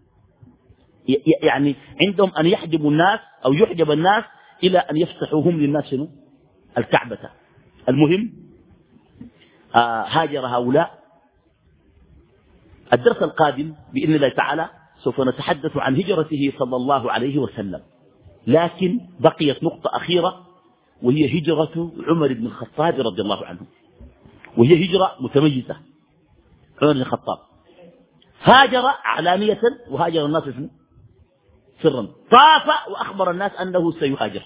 يعني عندهم أن يحجبوا الناس أو يحجب الناس إلى أن يفتحوهم للناس شنو؟ الكعبة. المهم آه هاجر هؤلاء. الدرس القادم بإذن الله تعالى سوف نتحدث عن هجرته صلى الله عليه وسلم، لكن بقيت نقطة أخيرة وهي هجرة عمر بن الخطاب رضي الله عنه، وهي هجرة متميزة. عمر بن الخطاب هاجر علانية وهاجر الناس سرا، طاف وأخبر الناس أنه سيهاجر.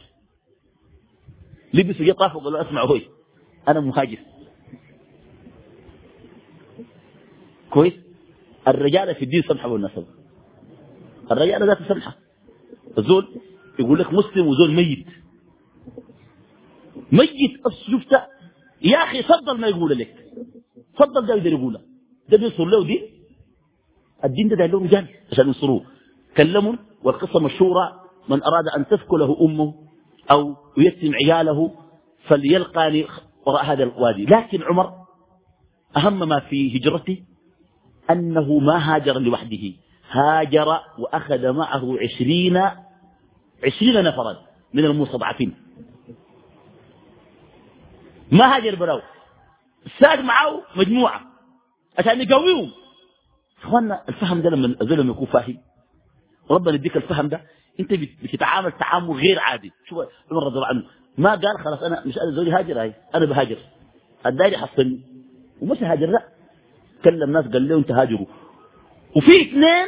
لبسوا يطاف وقالوا اسمعوا هوي أنا مهاجر. كويس. الرجال في الدين سمحة والنسب، الرجال ذات سمحة. الزول يقول لك مسلم وزول ميت ميت شفته يا أخي فضل ما يقول لك، فضل ده يقدر يقوله، ده بينصر له دين. الدين ده ده له رجال عشان ينصروه. كلموا والقصة مشهورة، من أراد أن تثكله أمه أو يتم عياله فليلقاني وراء هذا الوادي. لكن عمر أهم ما في هجرته أنه ما هاجر لوحده، هاجر وأخذ معه عشرين عشرين نفرا من المستضعفين. ما هاجر براو، ساق معه مجموعة عشان يقويهم. اخوانا الفهم ده لما الزلمه يكون فاهم ربنا يديك الفهم ده، انت بتتعامل تعامل غير عادي. شوف عمر رضي الله عنه ما قال خلاص انا مش انا زوجي هاجر، هاي انا بهاجر الداير يحصلني ومش هاجر، لا كلم الناس قال لهم تهاجروا. وفي اثنين،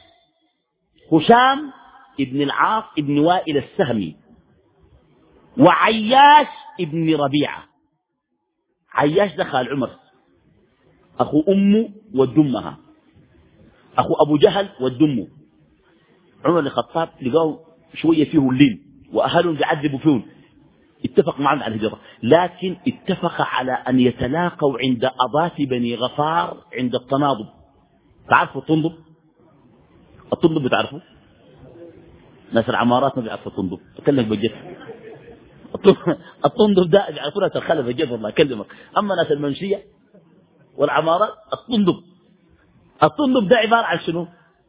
هشام ابن العاص ابن وائل السهمي وعياش ابن ربيعة. عياش دخل عمر أخو أمه ودمها، أخو أبو جهل ودمه. عمر الخطاب لقاه شوية فيه اللين وأهلهم بيعذبوا فيهم، اتفق معهم على الهجرة، لكن اتفق على أن يتلاقوا عند أضاف بني غفار عند التناضب. تعرفوا التنضب؟ التنضب بتعرفوا؟ ناس العمارات ما بيعرفوا التنضب، أكلمك بجد. التنضب ده بيعرفوا ناس الخلف بجد والله أكلمك. أما ناس المنشية والعمارات التنضب، التنضب ده عبارة عن شنو؟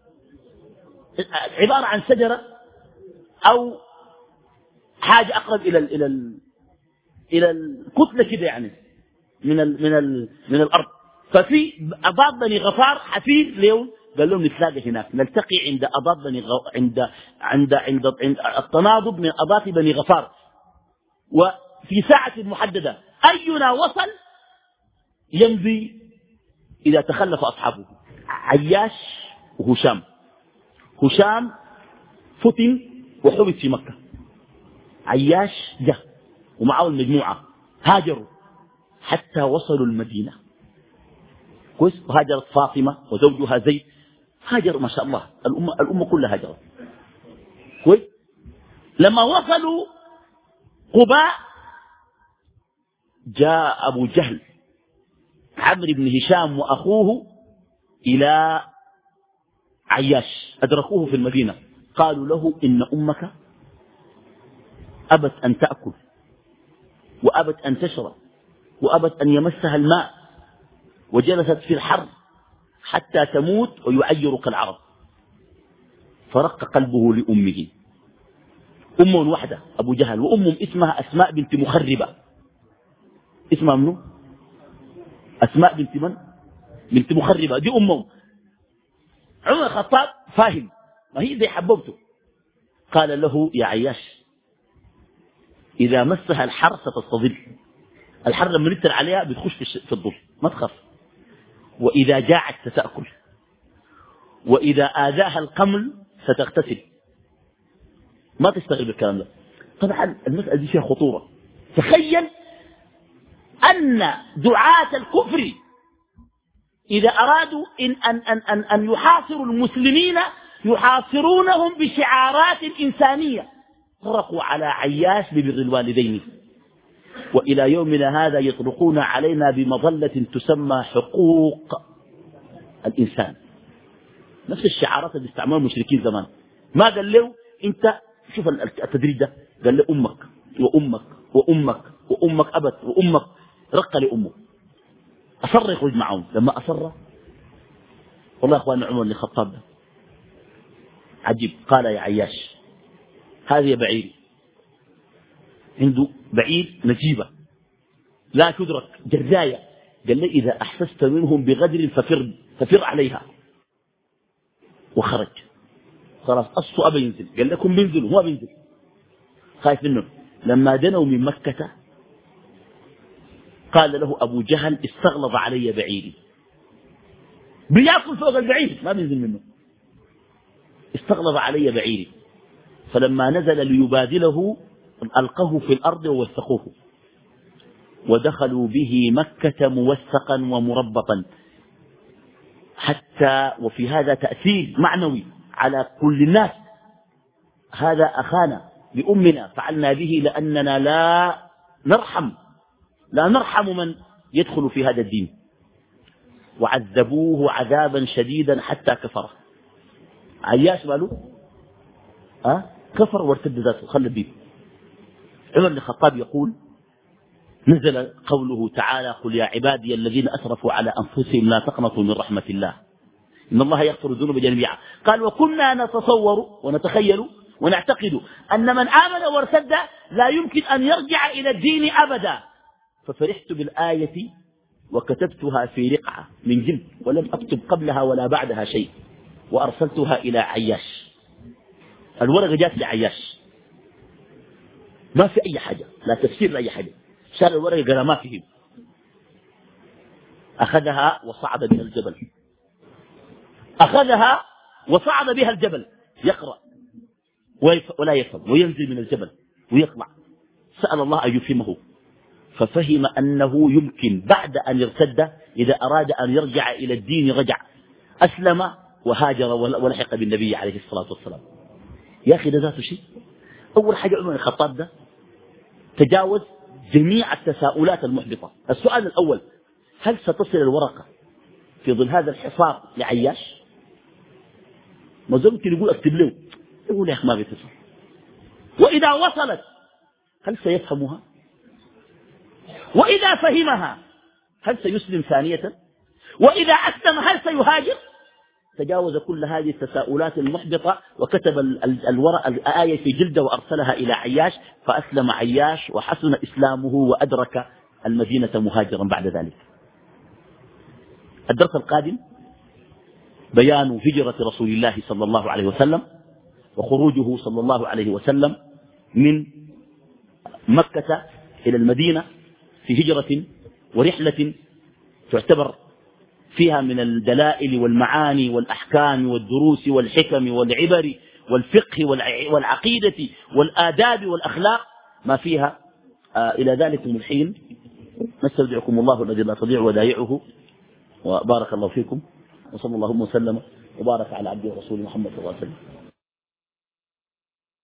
عبارة عن شجرة أو حاجة أقرب إلى ال إلى ال إلى الكتلة كده يعني من ال من ال من الأرض. ففي أضاب بني غفار حفير اليوم قال لهم نتلاقى هناك، نلتقي عند أضاب بني غ... عند عند عند عند التناضب من أضاف بني غفار، وفي ساعة محددة أينا وصل يمضي إذا تخلف أصحابه. عياش وهشام. هشام فتن وحبس في مكة، عياش جه ومعه المجموعة هاجروا حتى وصلوا المدينة. كويس. وهاجرت فاطمة وزوجها زيد، هاجر ما شاء الله الأمة, الأمة كلها هاجرت. كويس. لما وصلوا قباء جاء أبو جهل عمرو بن هشام وأخوه إلى عياش، أدركوه في المدينة، قالوا له إن أمك أبت أن تأكل وأبت أن تشرب وأبت أن يمسها الماء وجلست في الحر حتى تموت ويعيرك العرب. فرق قلبه لأمه، أم وحدة أبو جهل، وأم اسمها أسماء بنت مخربة. اسمها منه أسماء بنت من؟ بنت مخربة، دي أمه. عمر الخطاب فاهم، ما هي زي حبوبته. قال له يا عياش إذا مسها الحر ستستظل، الحر لما نتر عليها بتخش في الظل ما تخاف، وإذا جاعت ستأكل، وإذا آذاها القمل ستغتسل. ما تستغرب بالكلام ده. طبعا المسألة دي فيها خطورة. تخيل أن دعاة الكفر إذا أرادوا إن أن, أن, أن, أن يحاصروا المسلمين يحاصرونهم بشعارات إنسانية، طرقوا على عياش ببر الوالدين، وإلى يومنا هذا يطرقون علينا بمظلة تسمى حقوق الإنسان. نفس الشعارات اللي استعملوا المشركين زمان، ما قال له انت شوف التدريج ده، قال له امك وامك وامك وامك ابت وامك، رق لامه، اصر يخرج معهم. لما اصر والله يا اخوان عمر بن الخطاب ده عجيب، قال يا عياش هذه بعيري، عنده بعير نجيبه لا تدرك جرايه، قال لي اذا احسست منهم بغدر ففر ففر عليها. وخرج خلاص أصفوا أبا ينزل، قال لكم بينزلوا هو بينزل خايف منه. لما دنوا من مكة قال له أبو جهل استغلظ علي بعيري، بيأكل فوق البعير ما بينزل منه، استغلظ علي بعيري. فلما نزل ليبادله ألقوه في الأرض ووثقوه، ودخلوا به مكة موثقا ومربطا، حتى وفي هذا تأثير معنوي على كل الناس. هذا أخانا لأمنا فعلنا به لأننا لا نرحم لا نرحم من يدخل في هذا الدين. وعذبوه عذابا شديدا حتى كفر. عياش ماله أه؟ كفر وارتد ذاته خلى الدين. عمر بن الخطاب يقول نزل قوله تعالى قل يا عبادي الذين أسرفوا على أنفسهم لا تقنطوا من رحمة الله إن الله يغفر الذنوب جميعا. قال وكنا نتصور ونتخيل ونعتقد أن من آمن وارتد لا يمكن أن يرجع إلى الدين أبدا. ففرحت بالآية وكتبتها في رقعة من جلد ولم أكتب قبلها ولا بعدها شيء، وأرسلتها إلى عياش. الورقة جات لعياش ما في أي حاجة، لا تفسير لأي حاجة، شال الورقة قال ما فيه، أخذها وصعد بها الجبل أخذها وصعد بها الجبل يقرأ ولا يفهم، وينزل من الجبل ويطلع. سأل الله أن يفهمه، ففهم أنه يمكن بعد أن يرتد إذا أراد أن يرجع إلى الدين رجع، أسلم وهاجر ولحق بالنبي عليه الصلاة والسلام. يا أخي ده ذاته شيء. أول حاجة عمر الخطاب ده تجاوز جميع التساؤلات المحبطة. السؤال الأول هل ستصل الورقة في ظل هذا الحصار لعياش؟ ما زال يمكن يقول اكتب له، يقول يا أخي ما بيتصل. وإذا وصلت هل سيفهمها؟ وإذا فهمها هل سيسلم ثانية؟ وإذا أسلم هل سيهاجر؟ تجاوز كل هذه التساؤلات المحبطة وكتب الورق الآية في جلده وأرسلها إلى عياش، فأسلم عياش وحسن إسلامه وأدرك المدينة مهاجرا بعد ذلك. الدرس القادم بيان هجرة رسول الله صلى الله عليه وسلم وخروجه صلى الله عليه وسلم من مكة إلى المدينة في هجرة ورحلة تعتبر فيها من الدلائل والمعاني والأحكام والدروس والحكم والعبر والفقه والعقيدة والآداب والأخلاق ما فيها. آه إلى ذلك الحين نستودعكم الله الذي لا تضيع ودائعه، وبارك الله فيكم، وصلى الله وسلم وبارك على عبده ورسوله محمد صلى الله عليه وسلم.